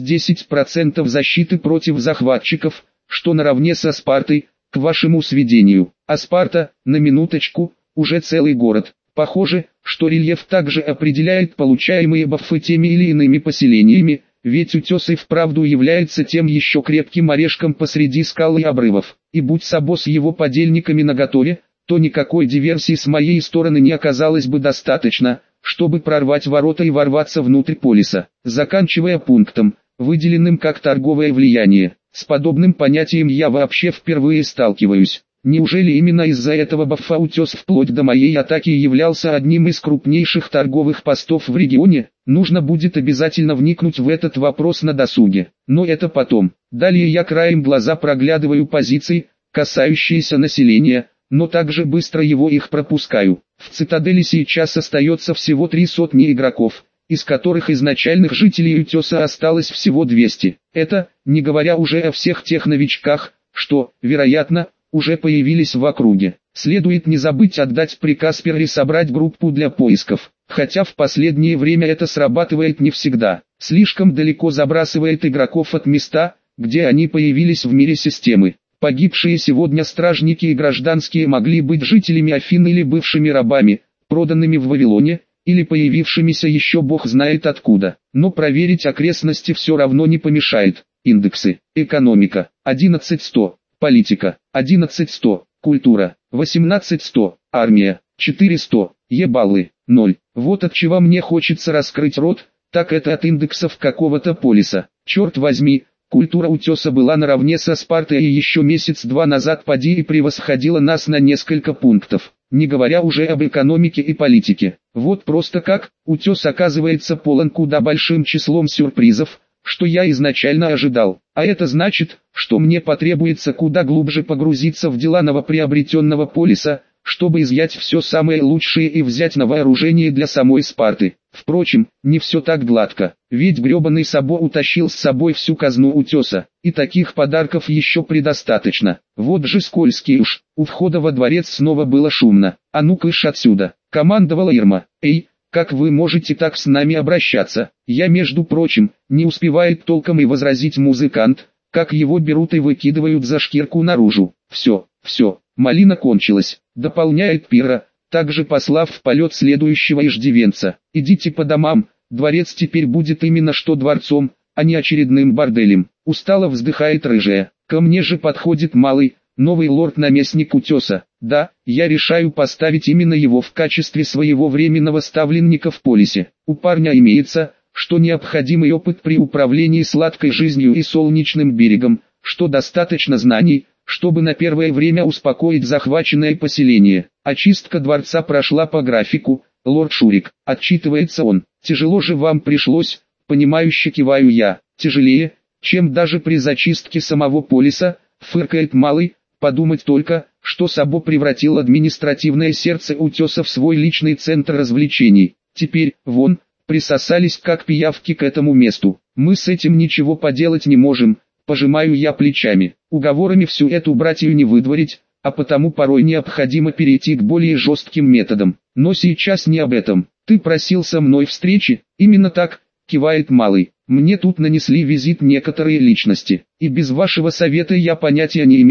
10% защиты против захватчиков, что наравне со Спартой, к вашему сведению. А Спарта, на минуточку, уже целый город. Похоже, что рельеф также определяет получаемые бафы теми или иными поселениями, ведь Утес и вправду является тем еще крепким орешком посреди скал и обрывов. И будь Сабо с его подельниками наготове, то никакой диверсии с моей стороны не оказалось бы достаточно, чтобы прорвать ворота и ворваться внутрь полиса. Заканчивая пунктом, выделенным как торговое влияние, с подобным понятием я вообще впервые сталкиваюсь. Неужели именно из-за этого бафа Утес вплоть до моей атаки являлся одним из крупнейших торговых постов в регионе? Нужно будет обязательно вникнуть в этот вопрос на досуге. Но это потом. Далее я краем глаза проглядываю позиции, касающиеся населения, но также быстро их пропускаю. В цитадели сейчас остается всего 3 сотни игроков, из которых изначальных жителей Утеса осталось всего 200. Это, не говоря уже о всех тех новичках, что, вероятно, уже появились в округе. Следует не забыть отдать приказ Перри собрать группу для поисков, хотя в последнее время это срабатывает не всегда. Слишком далеко забрасывает игроков от места, где они появились в мире системы. Погибшие сегодня стражники и гражданские могли быть жителями Афин или бывшими рабами, проданными в Вавилоне, или появившимися еще бог знает откуда. Но проверить окрестности все равно не помешает. Индексы. Экономика. 11100. Политика. 11100. Культура. 18100. Армия. 400. Ебаллы. 0. Вот от чего мне хочется раскрыть рот, так это от индексов какого-то полиса. Черт возьми, культура Утеса была наравне со Спартой и еще месяц-два назад поди и превосходила нас на несколько пунктов, не говоря уже об экономике и политике. Вот просто как, Утес оказывается полон куда большим числом сюрпризов, что я изначально ожидал. А это значит, что мне потребуется куда глубже погрузиться в дела новоприобретенного полиса, чтобы изъять все самое лучшее и взять на вооружение для самой Спарты. Впрочем, не все так гладко, ведь гребаный Сабо утащил с собой всю казну Утеса, и таких подарков еще предостаточно. Вот же скользкий уж. У входа во дворец снова было шумно. «А ну кыш отсюда!» — командовала Ирма. «Эй, как вы можете так с нами обращаться? Я, между прочим, не успевает толком и возразить музыкант, как его берут и выкидывают за шкирку наружу. Все, малина кончилась», — дополняет Пира, также послав в полет следующего иждивенца. «Идите по домам, дворец теперь будет именно что дворцом, а не очередным борделем». Устало вздыхает рыжая. Ко мне же подходит малый, новый лорд-наместник Утеса. Да, я решаю поставить именно его в качестве своего временного ставленника в полисе. У парня имеется, что необходимый опыт при управлении сладкой жизнью и солнечным берегом, что достаточно знаний, чтобы на первое время успокоить захваченное поселение. Очистка дворца прошла по графику, лорд Шурик, отчитывается он. Тяжело же вам пришлось, понимающе киваю я. Тяжелее, чем даже при зачистке самого полиса, фыркает малый. Подумать только, что Сабо превратил административное сердце Утеса в свой личный центр развлечений. Теперь, вон, присосались как пиявки к этому месту. Мы с этим ничего поделать не можем, пожимаю я плечами. Уговорами всю эту братью не выдворить, а потому порой необходимо перейти к более жестким методам. Но сейчас не об этом. Ты просил со мной встречи? Именно так, кивает малый. Мне тут нанесли визит некоторые личности, и без вашего совета я понятия не имею,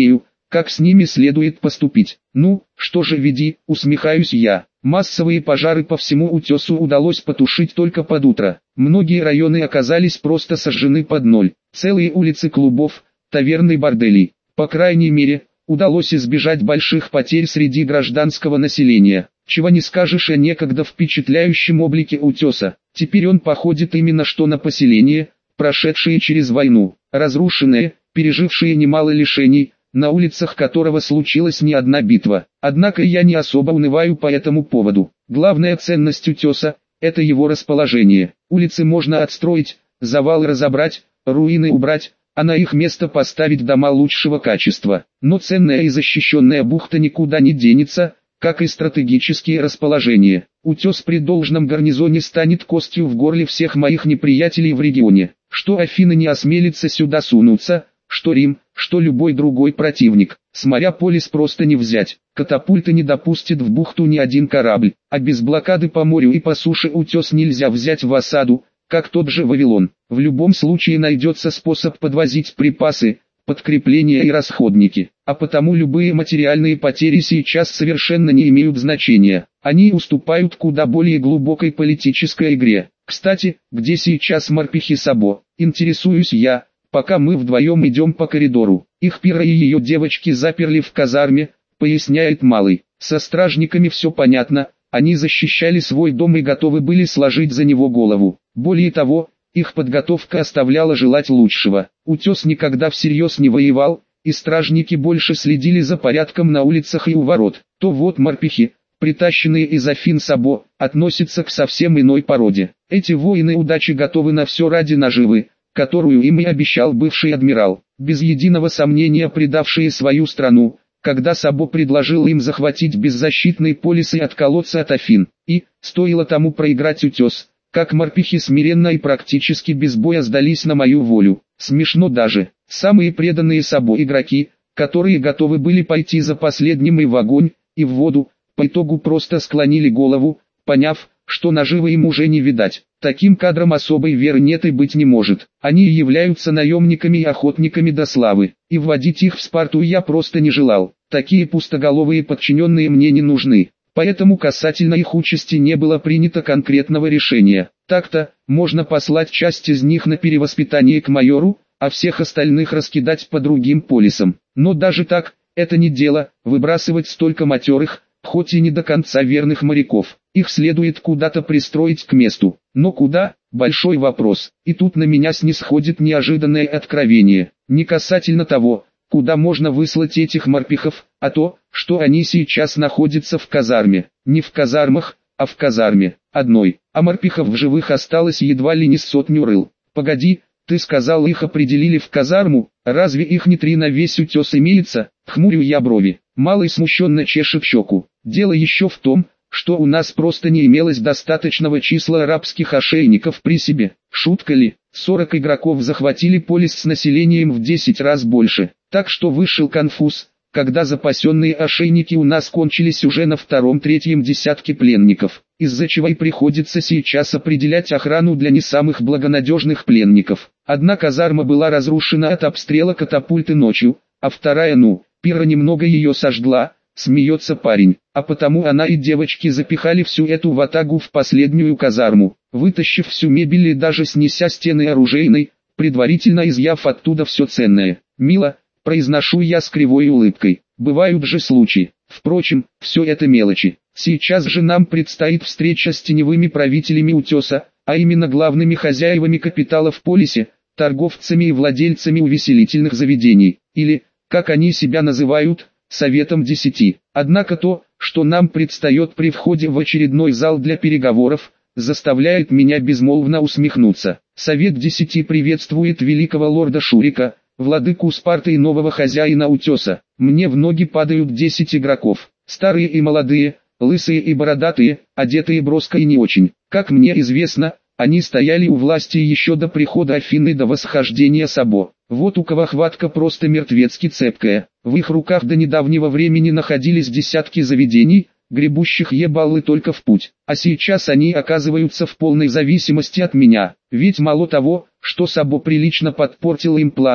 как с ними следует поступить. Ну, что же веди, усмехаюсь я. Массовые пожары по всему утесу удалось потушить только под утро. Многие районы оказались просто сожжены под ноль. Целые улицы клубов, таверн и борделей. По крайней мере, удалось избежать больших потерь среди гражданского населения. Чего не скажешь о некогда впечатляющем облике утеса. Теперь он походит именно что на поселение, прошедшее через войну, разрушенное, пережившее немало лишений, на улицах которого случилась не одна битва. Однако я не особо унываю по этому поводу. Главная ценность утеса – это его расположение. Улицы можно отстроить, завалы разобрать, руины убрать, а на их место поставить дома лучшего качества. Но ценная и защищенная бухта никуда не денется, как и стратегические расположения. Утес при должном гарнизоне станет костью в горле всех моих неприятелей в регионе. Что Афины не осмелится сюда сунуться, что Рим, что любой другой противник. С моря Полис просто не взять. Катапульты не допустит в бухту ни один корабль, а без блокады по морю и по суше утес нельзя взять в осаду, как тот же Вавилон. В любом случае найдется способ подвозить припасы, подкрепления и расходники, а потому любые материальные потери сейчас совершенно не имеют значения. Они уступают куда более глубокой политической игре. Кстати, где сейчас морпехи Сабо, интересуюсь я, пока мы вдвоем идем по коридору. Их Пира и ее девочки заперли в казарме, поясняет Малый. Со стражниками все понятно, они защищали свой дом и готовы были сложить за него голову. Более того, их подготовка оставляла желать лучшего. Утес никогда всерьез не воевал, и стражники больше следили за порядком на улицах и у ворот. То вот морпехи, притащенные из Афин Сабо, относятся к совсем иной породе. Эти воины удачи готовы на все ради наживы, которую им и обещал бывший адмирал, без единого сомнения предавшие свою страну, когда Сабо предложил им захватить беззащитный Полис и отколоться от Афин. И, стоило тому проиграть утес, как морпехи смиренно и практически без боя сдались на мою волю. Смешно даже. Самые преданные Сабо игроки, которые готовы были пойти за последним и в огонь, и в воду, по итогу просто склонили голову, поняв, что наживы им уже не видать. Таким кадрам особой веры нет и быть не может. Они являются наемниками и охотниками до славы, и вводить их в Спарту я просто не желал. Такие пустоголовые подчиненные мне не нужны. Поэтому касательно их участи не было принято конкретного решения. Так-то, можно послать часть из них на перевоспитание к майору, а всех остальных раскидать по другим полисам. Но даже так, это не дело, выбрасывать столько матерых, хоть и не до конца верных моряков. Их следует куда-то пристроить к месту. Но куда? Большой вопрос. И тут на меня снисходит неожиданное откровение. Не касательно того, куда можно выслать этих морпехов, а то, что они сейчас находятся в казарме. Не в казармах, а в казарме. Одной. А морпехов в живых осталось едва ли не 100 рыл. Погоди, ты сказал, их определили в казарму, разве их не 3 на весь утес имеется? Хмурю я брови. Малый смущенно чешет щеку. Дело еще в том, что у нас просто не имелось достаточного числа арабских ошейников при себе. Шутка ли? 40 игроков захватили Полис с населением в 10 раз больше. Так что вышел конфуз, когда запасенные ошейники у нас кончились уже на 2-3 десятке пленников, из-за чего и приходится сейчас определять охрану для не самых благонадежных пленников. Одна казарма была разрушена от обстрела катапульты ночью, а вторая Пира немного ее сожгла, смеется парень, а потому она и девочки запихали всю эту ватагу в последнюю казарму, вытащив всю мебель и даже снеся стены оружейной, предварительно изъяв оттуда все ценное. Мило, произношу я с кривой улыбкой, бывают же случаи. Впрочем, все это мелочи. Сейчас же нам предстоит встреча с теневыми правителями утеса, а именно главными хозяевами капитала в Полисе, торговцами и владельцами увеселительных заведений, или, как они себя называют, Советом 10. Однако то, что нам предстает при входе в очередной зал для переговоров, заставляет меня безмолвно усмехнуться. Совет 10 приветствует великого лорда Шурика, владыку Спарты и нового хозяина утеса. Мне в ноги падают 10 игроков, старые и молодые, лысые и бородатые, одетые броско и не очень. Как мне известно, они стояли у власти еще до прихода Афин и до восхождения Сабо. Вот у кого хватка просто мертвецки цепкая. В их руках до недавнего времени находились десятки заведений, гребущих ебалы только в путь. А сейчас они оказываются в полной зависимости от меня. Ведь мало того, что Сабо прилично подпортил им планы,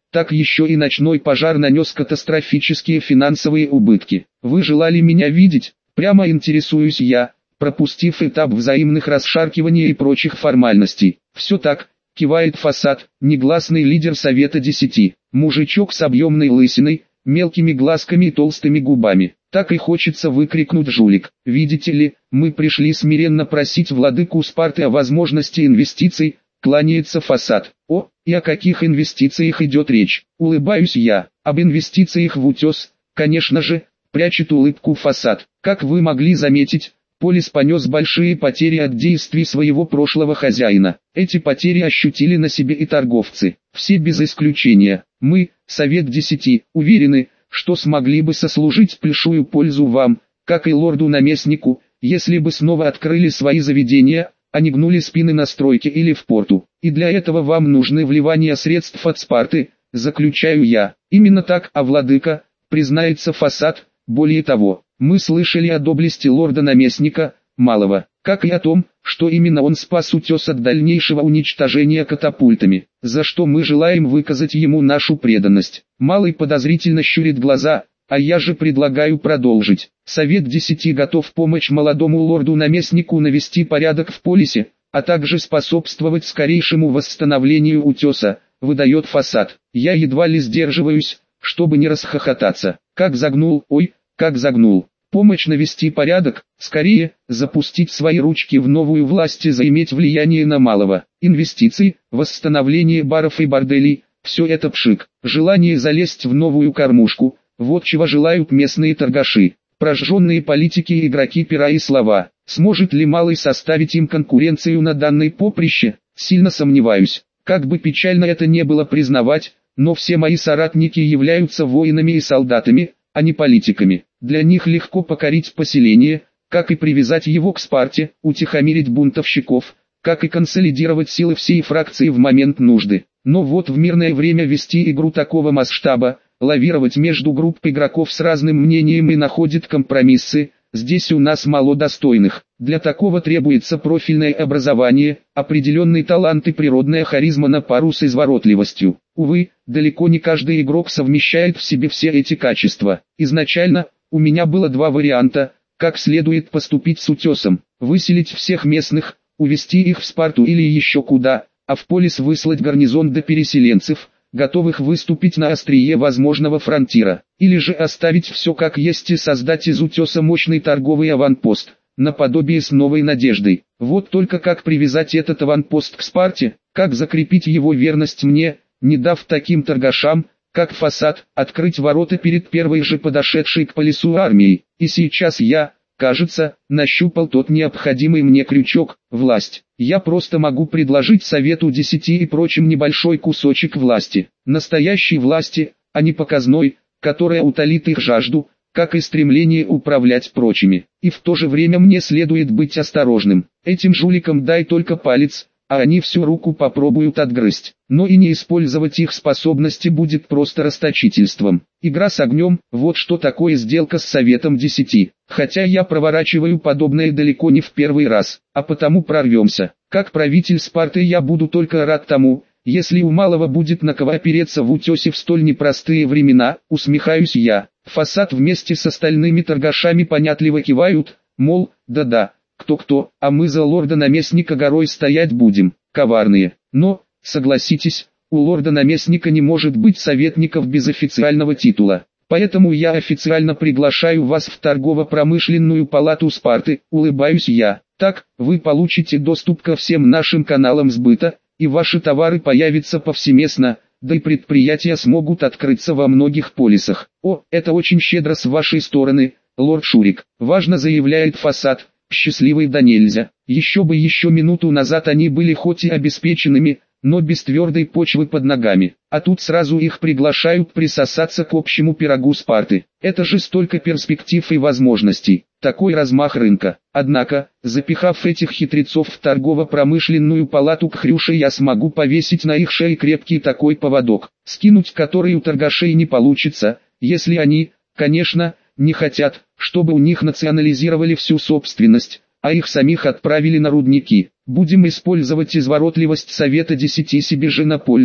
так еще и ночной пожар нанес катастрофические финансовые убытки. Вы желали меня видеть? Прямо интересуюсь я, пропустив этап взаимных расшаркиваний и прочих формальностей. Все так, кивает Фасад, негласный лидер Совета 10. Мужичок с объемной лысиной, мелкими глазками и толстыми губами. Так и хочется выкрикнуть: жулик. Видите ли, мы пришли смиренно просить владыку Спарты о возможности инвестиций, кланяется Фасад. О, и о каких инвестициях идет речь? Улыбаюсь я. Об инвестициях в утес, конечно же, прячет улыбку Фасад. Как вы могли заметить, Полис понес большие потери от действий своего прошлого хозяина. Эти потери ощутили на себе и торговцы. Все без исключения. Мы, Совет 10, уверены, что смогли бы сослужить большую пользу вам, как и лорду-наместнику, если бы снова открыли свои заведения, а не гнули спины на стройке или в порту. И для этого вам нужны вливания средств от Спарты, заключаю я. Именно так, а владыка, признается Фасад. Более того, мы слышали о доблести лорда-наместника, Малого, как и о том, что именно он спас утес от дальнейшего уничтожения катапультами, за что мы желаем выказать ему нашу преданность. Малый подозрительно щурит глаза, а я же предлагаю продолжить. Совет 10 готов помочь молодому лорду-наместнику навести порядок в полисе, а также способствовать скорейшему восстановлению утеса, выдает Фасад. Я едва ли сдерживаюсь, чтобы не расхохотаться. Как загнул, ой, как загнул. Помощь навести порядок, скорее, запустить свои ручки в новую власть и заиметь влияние на Малого. Инвестиции, восстановление баров и борделей, все это пшик. Желание залезть в новую кормушку, вот чего желают местные торгаши. Прожженные политики и игроки пера и слова. Сможет ли Малый составить им конкуренцию на данной поприще? Сильно сомневаюсь. Как бы печально это не было признавать, но все мои соратники являются воинами и солдатами, а не политиками. Для них легко покорить поселение, как и привязать его к Спарте, утихомирить бунтовщиков, как и консолидировать силы всей фракции в момент нужды. Но вот в мирное время вести игру такого масштаба, лавировать между группой игроков с разным мнением и находить компромиссы, здесь у нас мало достойных. Для такого требуется профильное образование, определенный талант и природная харизма на пару с изворотливостью. Увы, далеко не каждый игрок совмещает в себе все эти качества. Изначально, у меня было два варианта, как следует поступить с утесом: выселить всех местных, увезти их в Спарту или еще куда, а в Полис выслать гарнизон до переселенцев, готовых выступить на острие возможного фронтира, или же оставить все как есть и создать из утеса мощный торговый аванпост, наподобие с Новой Надеждой. Вот только как привязать этот аванпост к Спарте, как закрепить его верность мне, не дав таким торгашам, как Фасад, открыть ворота перед первой же подошедшей к Полису армией. И сейчас я, кажется, нащупал тот необходимый мне крючок – власть. Я просто могу предложить Совету 10 и прочим небольшой кусочек власти. Настоящей власти, а не показной, которая утолит их жажду, как и стремление управлять прочими. И в то же время мне следует быть осторожным. Этим жуликам дай только палец, а они всю руку попробуют отгрызть. Но и не использовать их способности будет просто расточительством. Игра с огнем – вот что такое сделка с Советом 10. Хотя я проворачиваю подобное далеко не в первый раз, а потому прорвемся. Как правитель Спарты я буду только рад тому, если у Малого будет на кого опереться в утесе в столь непростые времена, усмехаюсь я. Фасад вместе с остальными торгашами понятливо кивают, мол, да-да. Кто-кто, а мы за лорда-наместника горой стоять будем, коварные. Но, согласитесь, у лорда-наместника не может быть советников без официального титула. Поэтому я официально приглашаю вас в торгово-промышленную палату Спарты, улыбаюсь я. Так, вы получите доступ ко всем нашим каналам сбыта, и ваши товары появятся повсеместно, да и предприятия смогут открыться во многих полисах. О, это очень щедро с вашей стороны, лорд Шурик, важно заявляет Фасад. Счастливый да нельзя. Еще минуту назад они были хоть и обеспеченными, но без твердой почвы под ногами. А тут сразу их приглашают присосаться к общему пирогу Спарты. Это же столько перспектив и возможностей. Такой размах рынка. Однако, запихав этих хитрецов в торгово-промышленную палату к Хрюше, я смогу повесить на их шеи крепкий такой поводок, скинуть который у торгашей не получится, если они, конечно, не хотят, чтобы у них национализировали всю собственность, а их самих отправили на рудники. Будем использовать изворотливость Совета 10 себе же на пользу.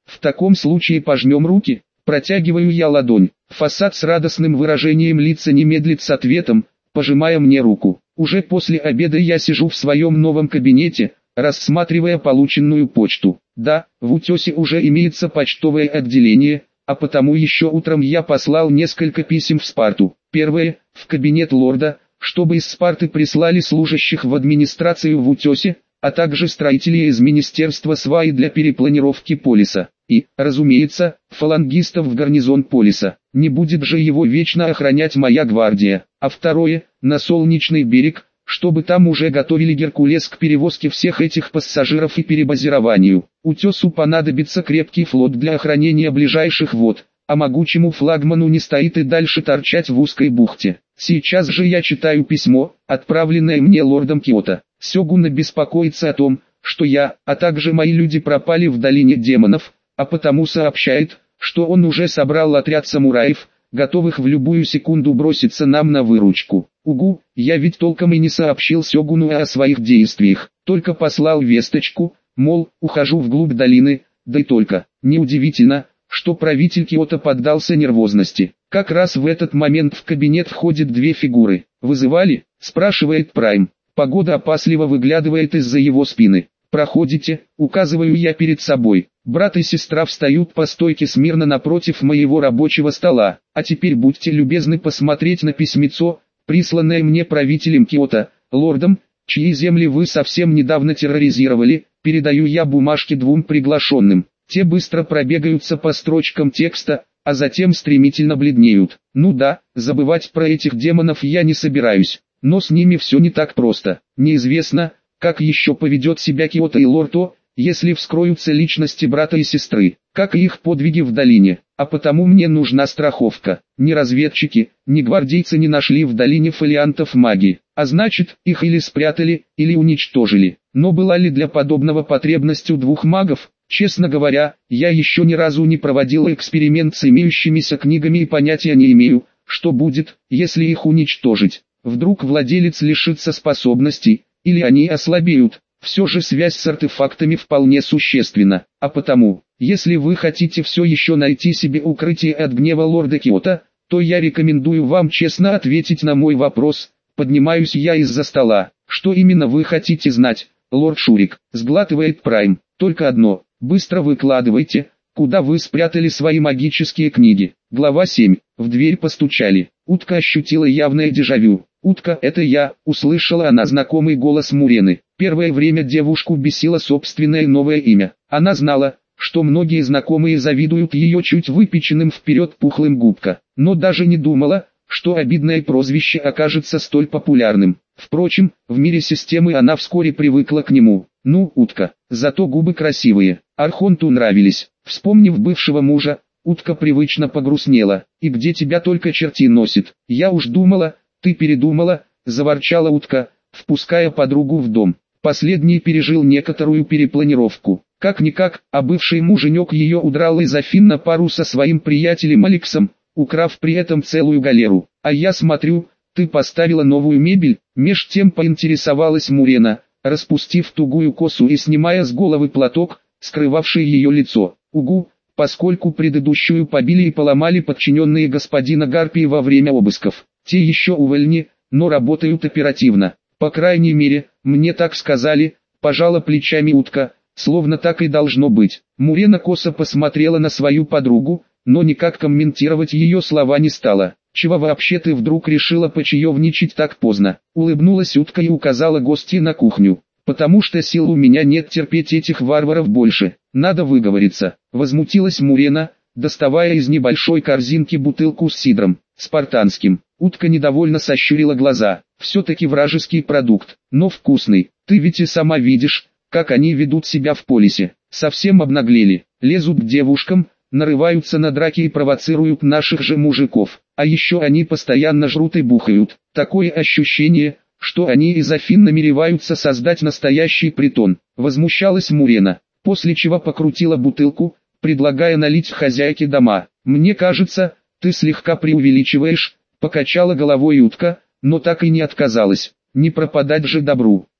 В таком случае пожмем руки. Протягиваю я ладонь. Фасад с радостным выражением лица не медлит с ответом, пожимая мне руку. Уже после обеда я сижу в своем новом кабинете, рассматривая полученную почту. Да, в Утесе уже имеется почтовое отделение, а потому еще утром я послал несколько писем в Спарту. Первое, в кабинет лорда, чтобы из Спарты прислали служащих в администрацию в Утесе, а также строителей из Министерства сваи для перепланировки полиса. И, разумеется, фалангистов в гарнизон полиса. Не будет же его вечно охранять моя гвардия. А второе, на Солнечный берег, чтобы там уже готовили Геркулес к перевозке всех этих пассажиров и перебазированию. Утесу понадобится крепкий флот для охранения ближайших вод, а могучему флагману не стоит и дальше торчать в узкой бухте. Сейчас же я читаю письмо, отправленное мне лордом Киото. Сёгуна беспокоится о том, что я, а также мои люди пропали в долине демонов, а потому сообщает, что он уже собрал отряд самураев, готовых в любую секунду броситься нам на выручку. Угу, я ведь толком и не сообщил Сёгуну о своих действиях, только послал весточку, мол, ухожу вглубь долины, да и только. Неудивительно, что правитель Киото поддался нервозности. Как раз в этот момент в кабинет входят две фигуры. «Вызывали?» – спрашивает Прайм. Погода опасливо выглядывает из-за его спины. «Проходите», – указываю я перед собой. Брат и сестра встают по стойке смирно напротив моего рабочего стола. А теперь будьте любезны посмотреть на письмецо, присланное мне правителем Киото, лордом, чьи земли вы совсем недавно терроризировали. Передаю я бумажки двум приглашенным. Те быстро пробегаются по строчкам текста, а затем стремительно бледнеют. Ну да, забывать про этих демонов я не собираюсь. Но с ними все не так просто. Неизвестно, как еще поведет себя Киото и Лорто, если вскроются личности брата и сестры, как и их подвиги в долине. А потому мне нужна страховка. Ни разведчики, ни гвардейцы не нашли в долине фолиантов магии. А значит, их или спрятали, или уничтожили. Но была ли для подобного потребность у двух магов? Честно говоря, я еще ни разу не проводил эксперимент с имеющимися книгами и понятия не имею, что будет, если их уничтожить. Вдруг владелец лишится способностей, или они ослабеют. Все же связь с артефактами вполне существенна. А потому, если вы хотите все еще найти себе укрытие от гнева лорда Киото, то я рекомендую вам честно ответить на мой вопрос. Поднимаюсь я из-за стола. Что именно вы хотите знать, лорд Шурик? Сглатывает Прайм. Только одно. Быстро выкладывайте, куда вы спрятали свои магические книги. Глава 7. В дверь постучали. Утка ощутила явное дежавю. «Утка, это я», — услышала она знакомый голос Мурены. Первое время девушку бесило собственное новое имя. Она знала, что многие знакомые завидуют ее чуть выпеченным вперед пухлым губка, но даже не думала, что обидное прозвище окажется столь популярным. Впрочем, в мире системы она вскоре привыкла к нему. «Ну, Утка, зато губы красивые». Архонту нравились. Вспомнив бывшего мужа, Утка привычно погрустнела. «И где тебя только черти носит? Я уж думала, ты передумала», — заворчала Утка, впуская подругу в дом. Последний пережил некоторую перепланировку. Как-никак, а бывший муженек ее удрал из Афин на пару со своим приятелем Алексом, украв при этом целую галеру. «А я смотрю, ты поставила новую мебель», — меж тем поинтересовалась Мурена, распустив тугую косу и снимая с головы платок, скрывавший ее лицо. «Угу, поскольку предыдущую побили и поломали подчиненные господина Гарпии во время обысков. Те еще увольни, но работают оперативно. По крайней мере, мне так сказали», — пожала плечами Утка, словно так и должно быть. Мурена косо посмотрела на свою подругу, но никак комментировать ее слова не стала. «Чего вообще ты вдруг решила почаевничать так поздно?» Улыбнулась Утка и указала гостье на кухню. «Потому что сил у меня нет терпеть этих варваров больше. Надо выговориться», — возмутилась Мурена, доставая из небольшой корзинки бутылку с сидром, спартанским. Утка недовольно сощурила глаза. «Все-таки вражеский продукт, но вкусный. Ты ведь и сама видишь, как они ведут себя в полисе. Совсем обнаглели, лезут к девушкам, нарываются на драки и провоцируют наших же мужиков. А еще они постоянно жрут и бухают. Такое ощущение, что они из Афин намереваются создать настоящий притон», — возмущалась Мурена, после чего покрутила бутылку, предлагая налить хозяйке дома. «Мне кажется, ты слегка преувеличиваешь», — покачала головой Утка, но так и не отказалась. «Не пропадать же добру».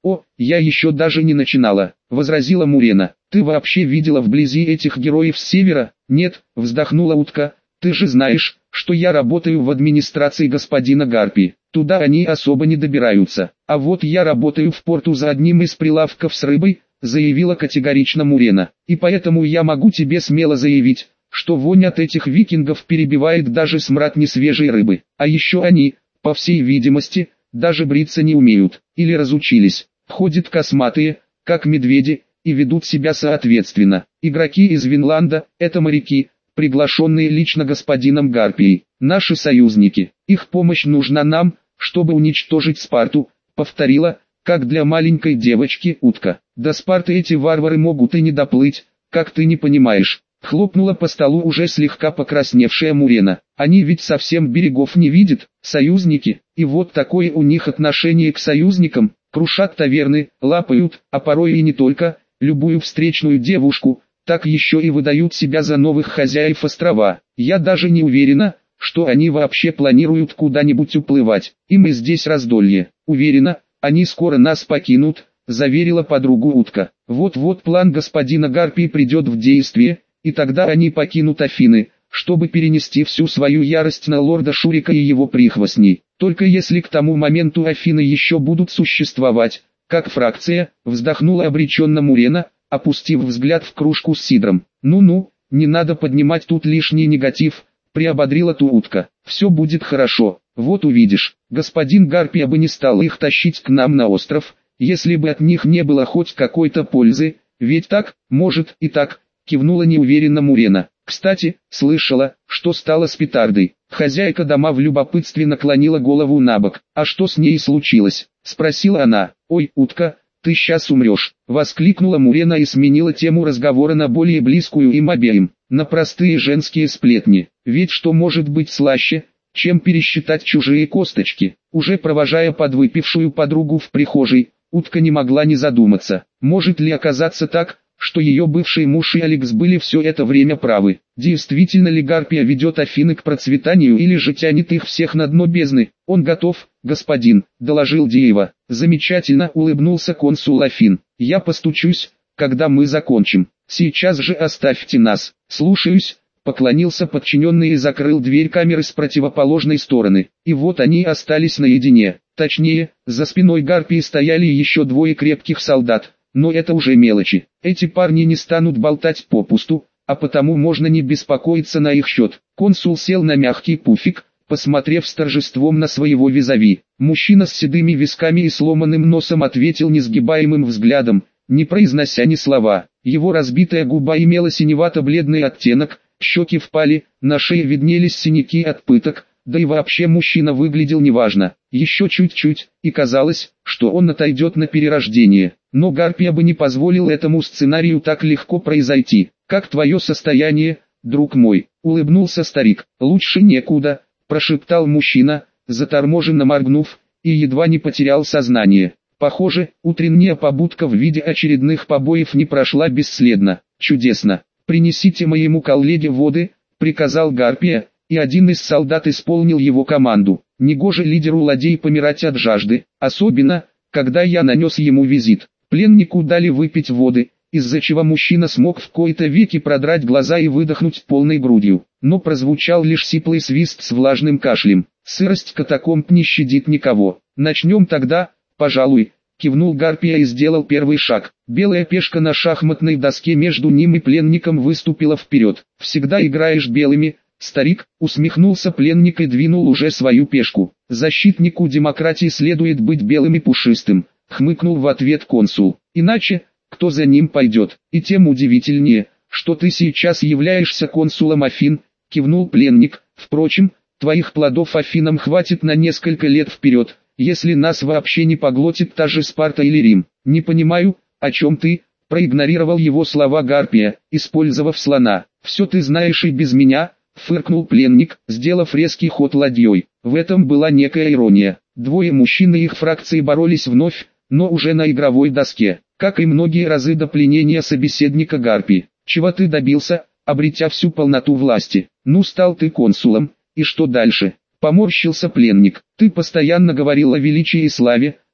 «О, я еще даже не начинала», — возразила Мурена. «Ты вообще видела вблизи этих героев с севера?» «Нет», — вздохнула утка, — «ты же знаешь, что я работаю в администрации господина Гарпи. Туда они особо не добираются. А вот я работаю в порту за одним из прилавков с рыбой», — заявила категорично Мурена. «И поэтому я могу тебе смело заявить, что вонь от этих викингов перебивает даже смрад несвежей рыбы. А еще они, по всей видимости, даже бриться не умеют, или разучились. Ходят косматые, как медведи, и ведут себя соответственно. Игроки из Винланда – это моряки, приглашенные лично господином Гарпией. Наши союзники. Их помощь нужна нам, чтобы уничтожить Спарту», — повторила, как для маленькой девочки, утка. «До Спарты эти варвары могут и не доплыть, как ты не понимаешь». Хлопнула по столу уже слегка покрасневшая Мурена. «Они ведь совсем берегов не видят, союзники, и вот такое у них отношение к союзникам, крушат таверны, лапают, а порой и не только, любую встречную девушку, так еще и выдают себя за новых хозяев острова. Я даже не уверена, что они вообще планируют куда-нибудь уплывать, им и здесь раздолье. Уверена, они скоро нас покинут», — заверила подругу утка. «Вот-вот план господина Гарпии придет в действие, и тогда они покинут Афины, чтобы перенести всю свою ярость на лорда Шурика и его прихвостней. Только если к тому моменту Афины еще будут существовать, как фракция», — вздохнула обреченно Мурена, опустив взгляд в кружку с сидром. «Ну-ну, не надо поднимать тут лишний негатив», — приободрила ту утка. «Все будет хорошо, вот увидишь. Господин Гарпия бы не стал их тащить к нам на остров, если бы от них не было хоть какой-то пользы, ведь так, может и так», — кивнула неуверенно Мурена. «Кстати, слышала, что стало с петардой». Хозяйка дома в любопытстве наклонила голову набок. «А что с ней случилось?» — спросила она. «Ой, утка, ты сейчас умрешь», — воскликнула Мурена и сменила тему разговора на более близкую им обеим, на простые женские сплетни. Ведь что может быть слаще, чем пересчитать чужие косточки? Уже провожая подвыпившую подругу в прихожей, утка не могла не задуматься, может ли оказаться так, что ее бывший муж и Алекс были все это время правы. Действительно ли Гарпия ведет Афины к процветанию или же тянет их всех на дно бездны? «Он готов, господин», — доложил Диева. «Замечательно», — улыбнулся консул Афин. «Я постучусь, когда мы закончим. Сейчас же оставьте нас». «Слушаюсь», — поклонился подчиненный и закрыл дверь камеры с противоположной стороны. И вот они остались наедине. Точнее, за спиной Гарпии стояли еще двое крепких солдат. Но это уже мелочи. Эти парни не станут болтать попусту, а потому можно не беспокоиться на их счет. Консул сел на мягкий пуфик, посмотрев с торжеством на своего визави. Мужчина с седыми висками и сломанным носом ответил несгибаемым взглядом, не произнося ни слова. Его разбитая губа имела синевато-бледный оттенок, щеки впали, на шее виднелись синяки от пыток, да и вообще мужчина выглядел неважно. Еще чуть-чуть, и казалось, что он отойдет на перерождение. Но Гарпия бы не позволил этому сценарию так легко произойти. «Как твое состояние, друг мой?» — улыбнулся старик. «Лучше некуда», — прошептал мужчина, заторможенно моргнув, и едва не потерял сознание. Похоже, утренняя побудка в виде очередных побоев не прошла бесследно. «Чудесно! Принесите моему коллеге воды», — приказал Гарпия, и один из солдат исполнил его команду. Негоже лидеру ладей помирать от жажды, особенно, когда я нанес ему визит. Пленнику дали выпить воды, из-за чего мужчина смог в кои-то веки продрать глаза и выдохнуть полной грудью. Но прозвучал лишь сиплый свист с влажным кашлем. Сырость катакомб не щадит никого. «Начнем тогда, пожалуй», — кивнул Гарпия и сделал первый шаг. Белая пешка на шахматной доске между ним и пленником выступила вперед. «Всегда играешь белыми, старик», — усмехнулся пленник и двинул уже свою пешку. «Защитнику демократии следует быть белым и пушистым», — хмыкнул в ответ консул. «Иначе, кто за ним пойдет? И тем удивительнее, что ты сейчас являешься консулом Афин», — кивнул пленник. «Впрочем, твоих плодов Афинам хватит на несколько лет вперед, если нас вообще не поглотит та же Спарта или Рим». «Не понимаю, о чем ты», — проигнорировал его слова Гарпия, использовав слона. «Все ты знаешь и без меня», — фыркнул пленник, сделав резкий ход ладьей. В этом была некая ирония. Двое мужчин и их фракции боролись вновь, но уже на игровой доске, как и многие разы до пленения собеседника Гарпии. «Чего ты добился, обретя всю полноту власти? Ну, стал ты консулом, и что дальше?» Поморщился пленник. «Ты постоянно говорил о величии и славе,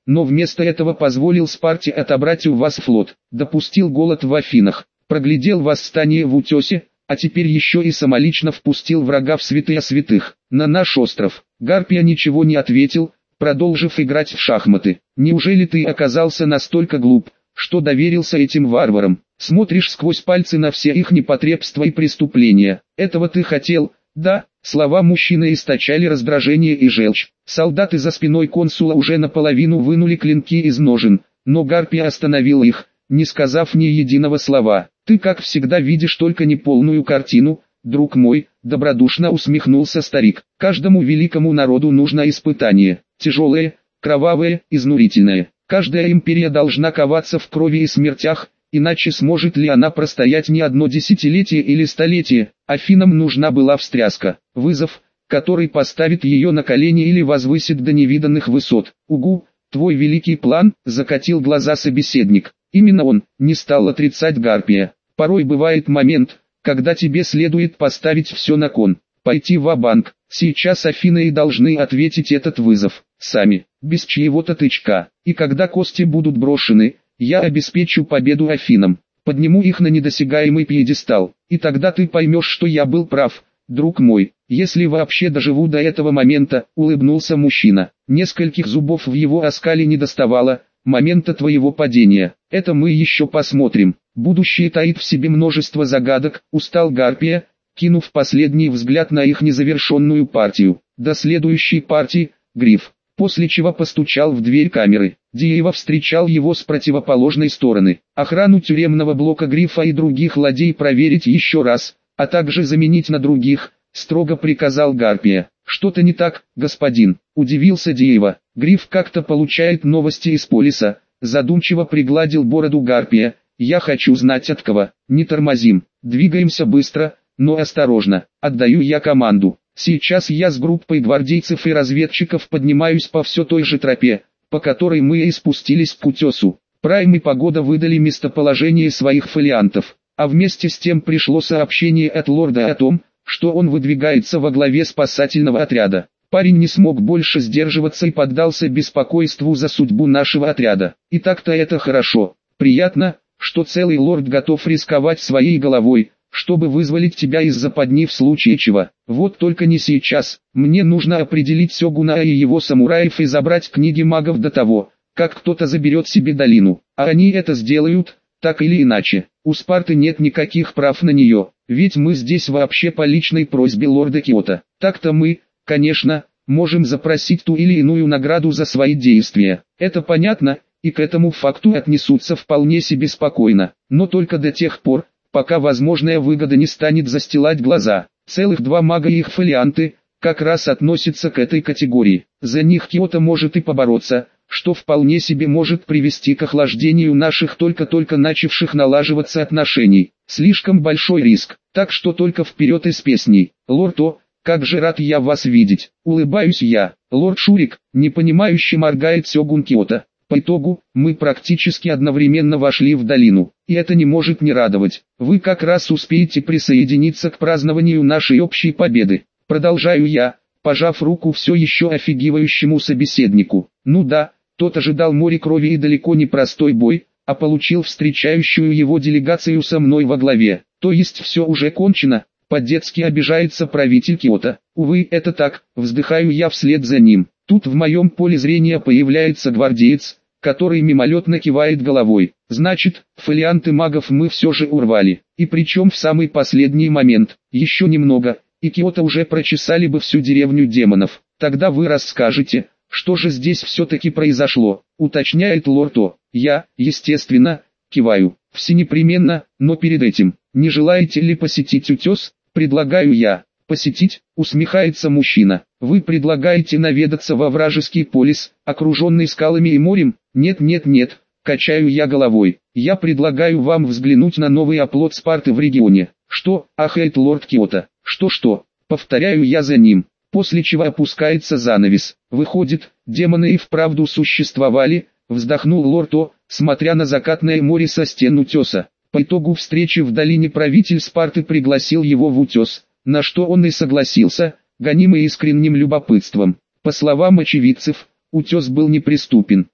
но вместо этого позволил Спарте отобрать у вас флот, допустил голод в Афинах, проглядел восстание в Утесе, а теперь еще и самолично впустил врага в святые святых, на наш остров. Гарпия ничего не ответил, продолжив играть в шахматы. Неужели ты оказался настолько глуп, что доверился этим варварам? Смотришь сквозь пальцы на все их непотребства и преступления. Этого ты хотел, да? Слова мужчины источали раздражение и желчь. Солдаты за спиной консула уже наполовину вынули клинки из ножен, но Гарпия остановил их, не сказав ни единого слова. «Ты, как всегда, видишь только неполную картину, друг мой», — добродушно усмехнулся старик. «Каждому великому народу нужно испытание, тяжелое, кровавое, изнурительное. Каждая империя должна коваться в крови и смертях, иначе сможет ли она простоять не одно десятилетие или столетие? Афинам нужна была встряска, вызов, который поставит ее на колени или возвысит до невиданных высот. Угу, твой великий план», — закатил глаза собеседник. Именно он, не стал отрицать Гарпия. «Порой бывает момент, когда тебе следует поставить все на кон, пойти ва-банк. Сейчас Афины и должны ответить этот вызов, сами, без чьего-то тычка. И когда кости будут брошены, я обеспечу победу Афинам, подниму их на недосягаемый пьедестал. И тогда ты поймешь, что я был прав, друг мой, если вообще доживу до этого момента», — улыбнулся мужчина. Нескольких зубов в его оскале не доставало, момента твоего падения. Это мы еще посмотрим. Будущее таит в себе множество загадок, устал Гарпия, кинув последний взгляд на их незавершенную партию. До следующей партии, Гриф. После чего постучал в дверь камеры. Диева встречал его с противоположной стороны. Охрану тюремного блока Грифа и других ладей проверить еще раз, а также заменить на других, строго приказал Гарпия. «Что-то не так, господин», — удивился Диева. «Гриф как-то получает новости из полиса», — задумчиво пригладил бороду Гарпия. «Я хочу знать от кого. Не тормозим, двигаемся быстро, но осторожно. Отдаю я команду. Сейчас я с группой гвардейцев и разведчиков поднимаюсь по все той же тропе, по которой мы и спустились к утесу. Прайм и Погода выдали местоположение своих фолиантов, а вместе с тем пришло сообщение от лорда о том, что он выдвигается во главе спасательного отряда». Парень не смог больше сдерживаться и поддался беспокойству за судьбу нашего отряда. «И так-то это хорошо. Приятно, что целый лорд готов рисковать своей головой, чтобы вызволить тебя из западни в случае чего. Вот только не сейчас. Мне нужно определить Сёгуна и его самураев и забрать книги магов до того, как кто-то заберет себе долину. А они это сделают, так или иначе. У Спарты нет никаких прав на нее, ведь мы здесь вообще по личной просьбе лорда Киото. Так-то мы, конечно, можем запросить ту или иную награду за свои действия. Это понятно, и к этому факту отнесутся вполне себе спокойно. Но только до тех пор, пока возможная выгода не станет застилать глаза. Целых 2 мага и их фолианты, как раз относятся к этой категории. За них Киото может и побороться, что вполне себе может привести к охлаждению наших только-только начавших налаживаться отношений. Слишком большой риск, так что только вперед из песней. «Лорд О, как же рад я вас видеть», — улыбаюсь я. «Лорд Шурик», — непонимающе моргает Сёгун Киото. По итогу, мы практически одновременно вошли в долину, и это не может не радовать. Вы как раз успеете присоединиться к празднованию нашей общей победы. Продолжаю я, пожав руку все еще офигевающему собеседнику. Ну да, тот ожидал море крови и далеко не простой бой, а получил встречающую его делегацию со мной во главе. То есть все уже кончено, по-детски обижается правитель Киото. Увы, это так, вздыхаю я вслед за ним. Тут в моем поле зрения появляется гвардеец, который мимолетно кивает головой. Значит, фолианты магов мы все же урвали. И причем в самый последний момент. Еще немного, и Киото уже прочесали бы всю деревню демонов. Тогда вы расскажете, что же здесь все-таки произошло, уточняет лорд О. Я, естественно, киваю. Все непременно, но перед этим, не желаете ли посетить утес, предлагаю я. «Посетить?» — усмехается мужчина. «Вы предлагаете наведаться во вражеский полис, окруженный скалами и морем?» «Нет, качаю я головой. Я предлагаю вам взглянуть на новый оплот Спарты в регионе». «Что?» — ахает лорд Киото. «Что?» — повторяю я за ним. После чего опускается занавес. Выходит, демоны и вправду существовали, вздохнул лорд О, смотря на закатное море со стен утеса. По итогу встречи в долине правитель Спарты пригласил его в утес, на что он и согласился, гонимый искренним любопытством. По словам очевидцев, утес был неприступен,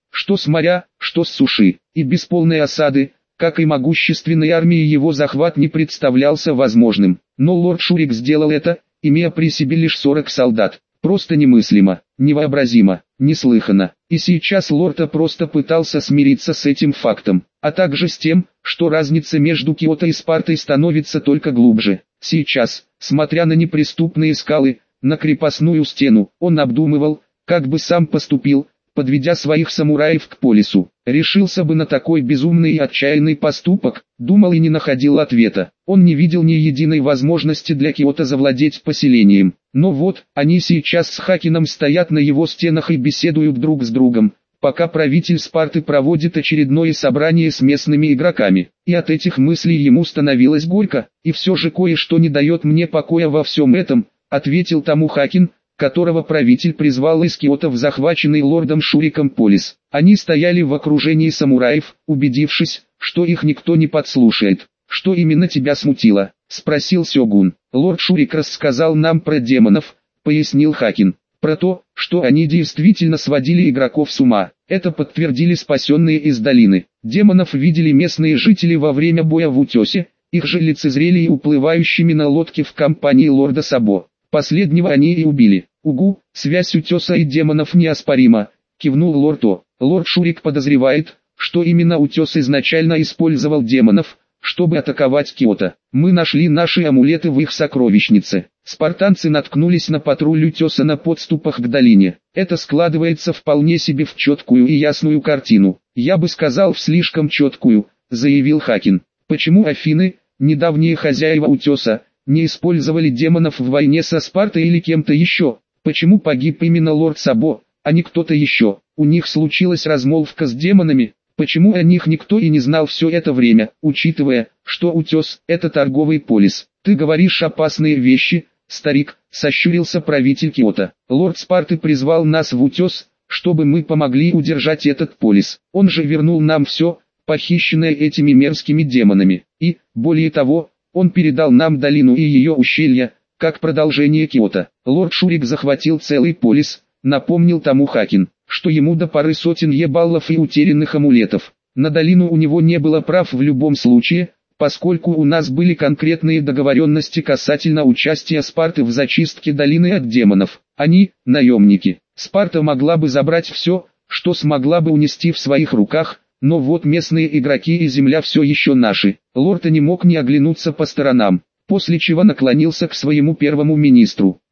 что с моря, что с суши, и без полной осады, как и могущественной армии, его захват не представлялся возможным. Но лорд Шурик сделал это, имея при себе лишь 40 солдат. Просто немыслимо, невообразимо, неслыханно. И сейчас лорд просто пытался смириться с этим фактом, а также с тем, что разница между Киото и Спартой становится только глубже. Сейчас, смотря на неприступные скалы, на крепостную стену, он обдумывал, как бы сам поступил, подведя своих самураев к полису. Решился бы на такой безумный и отчаянный поступок, думал и не находил ответа. Он не видел ни единой возможности для Киото завладеть поселением. Но вот, они сейчас с Хакином стоят на его стенах и беседуют друг с другом, пока правитель Спарты проводит очередное собрание с местными игроками. И от этих мыслей ему становилось горько, и все же кое-что не дает мне покоя во всем этом, ответил тому Хакин, которого правитель призвал из Киото в захваченный лордом Шуриком полис. Они стояли в окружении самураев, убедившись, что их никто не подслушает. «Что именно тебя смутило?» — спросил Сёгун. «Лорд Шурик рассказал нам про демонов», — пояснил Хакин. «Про то, что они действительно сводили игроков с ума. Это подтвердили спасенные из долины. Демонов видели местные жители во время боя в утесе, их же лицезрели и уплывающими на лодке в компании лорда Сабо. Последнего они и убили». «Угу, связь утеса и демонов неоспорима», — кивнул лорд О. «Лорд Шурик подозревает, что именно утес изначально использовал демонов, чтобы атаковать Киото. Мы нашли наши амулеты в их сокровищнице. Спартанцы наткнулись на патруль утеса на подступах к долине. Это складывается вполне себе в четкую и ясную картину. Я бы сказал, в слишком четкую», — заявил Хакин. «Почему Афины, недавние хозяева утеса, не использовали демонов в войне со Спартой или кем-то еще? Почему погиб именно лорд Сабо, а не кто-то еще? У них случилась размолвка с демонами. Почему о них никто и не знал все это время, учитывая, что утес – это торговый полис? Ты говоришь опасные вещи, старик», – сощурился правитель Киото. «Лорд Спарты призвал нас в утес, чтобы мы помогли удержать этот полис. Он же вернул нам все, похищенное этими мерзкими демонами. И, более того, он передал нам долину и ее ущелья, как продолжение Киото. Лорд Шурик захватил целый полис», — напомнил тому Хакин, «что ему до пары сотен ебаллов и утерянных амулетов. На долину у него не было прав в любом случае, поскольку у нас были конкретные договоренности касательно участия Спарты в зачистке долины от демонов. Они – наемники. Спарта могла бы забрать все, что смогла бы унести в своих руках, но вот местные игроки и земля все еще наши». Лорд не мог не оглянуться по сторонам, после чего наклонился к своему первому министру.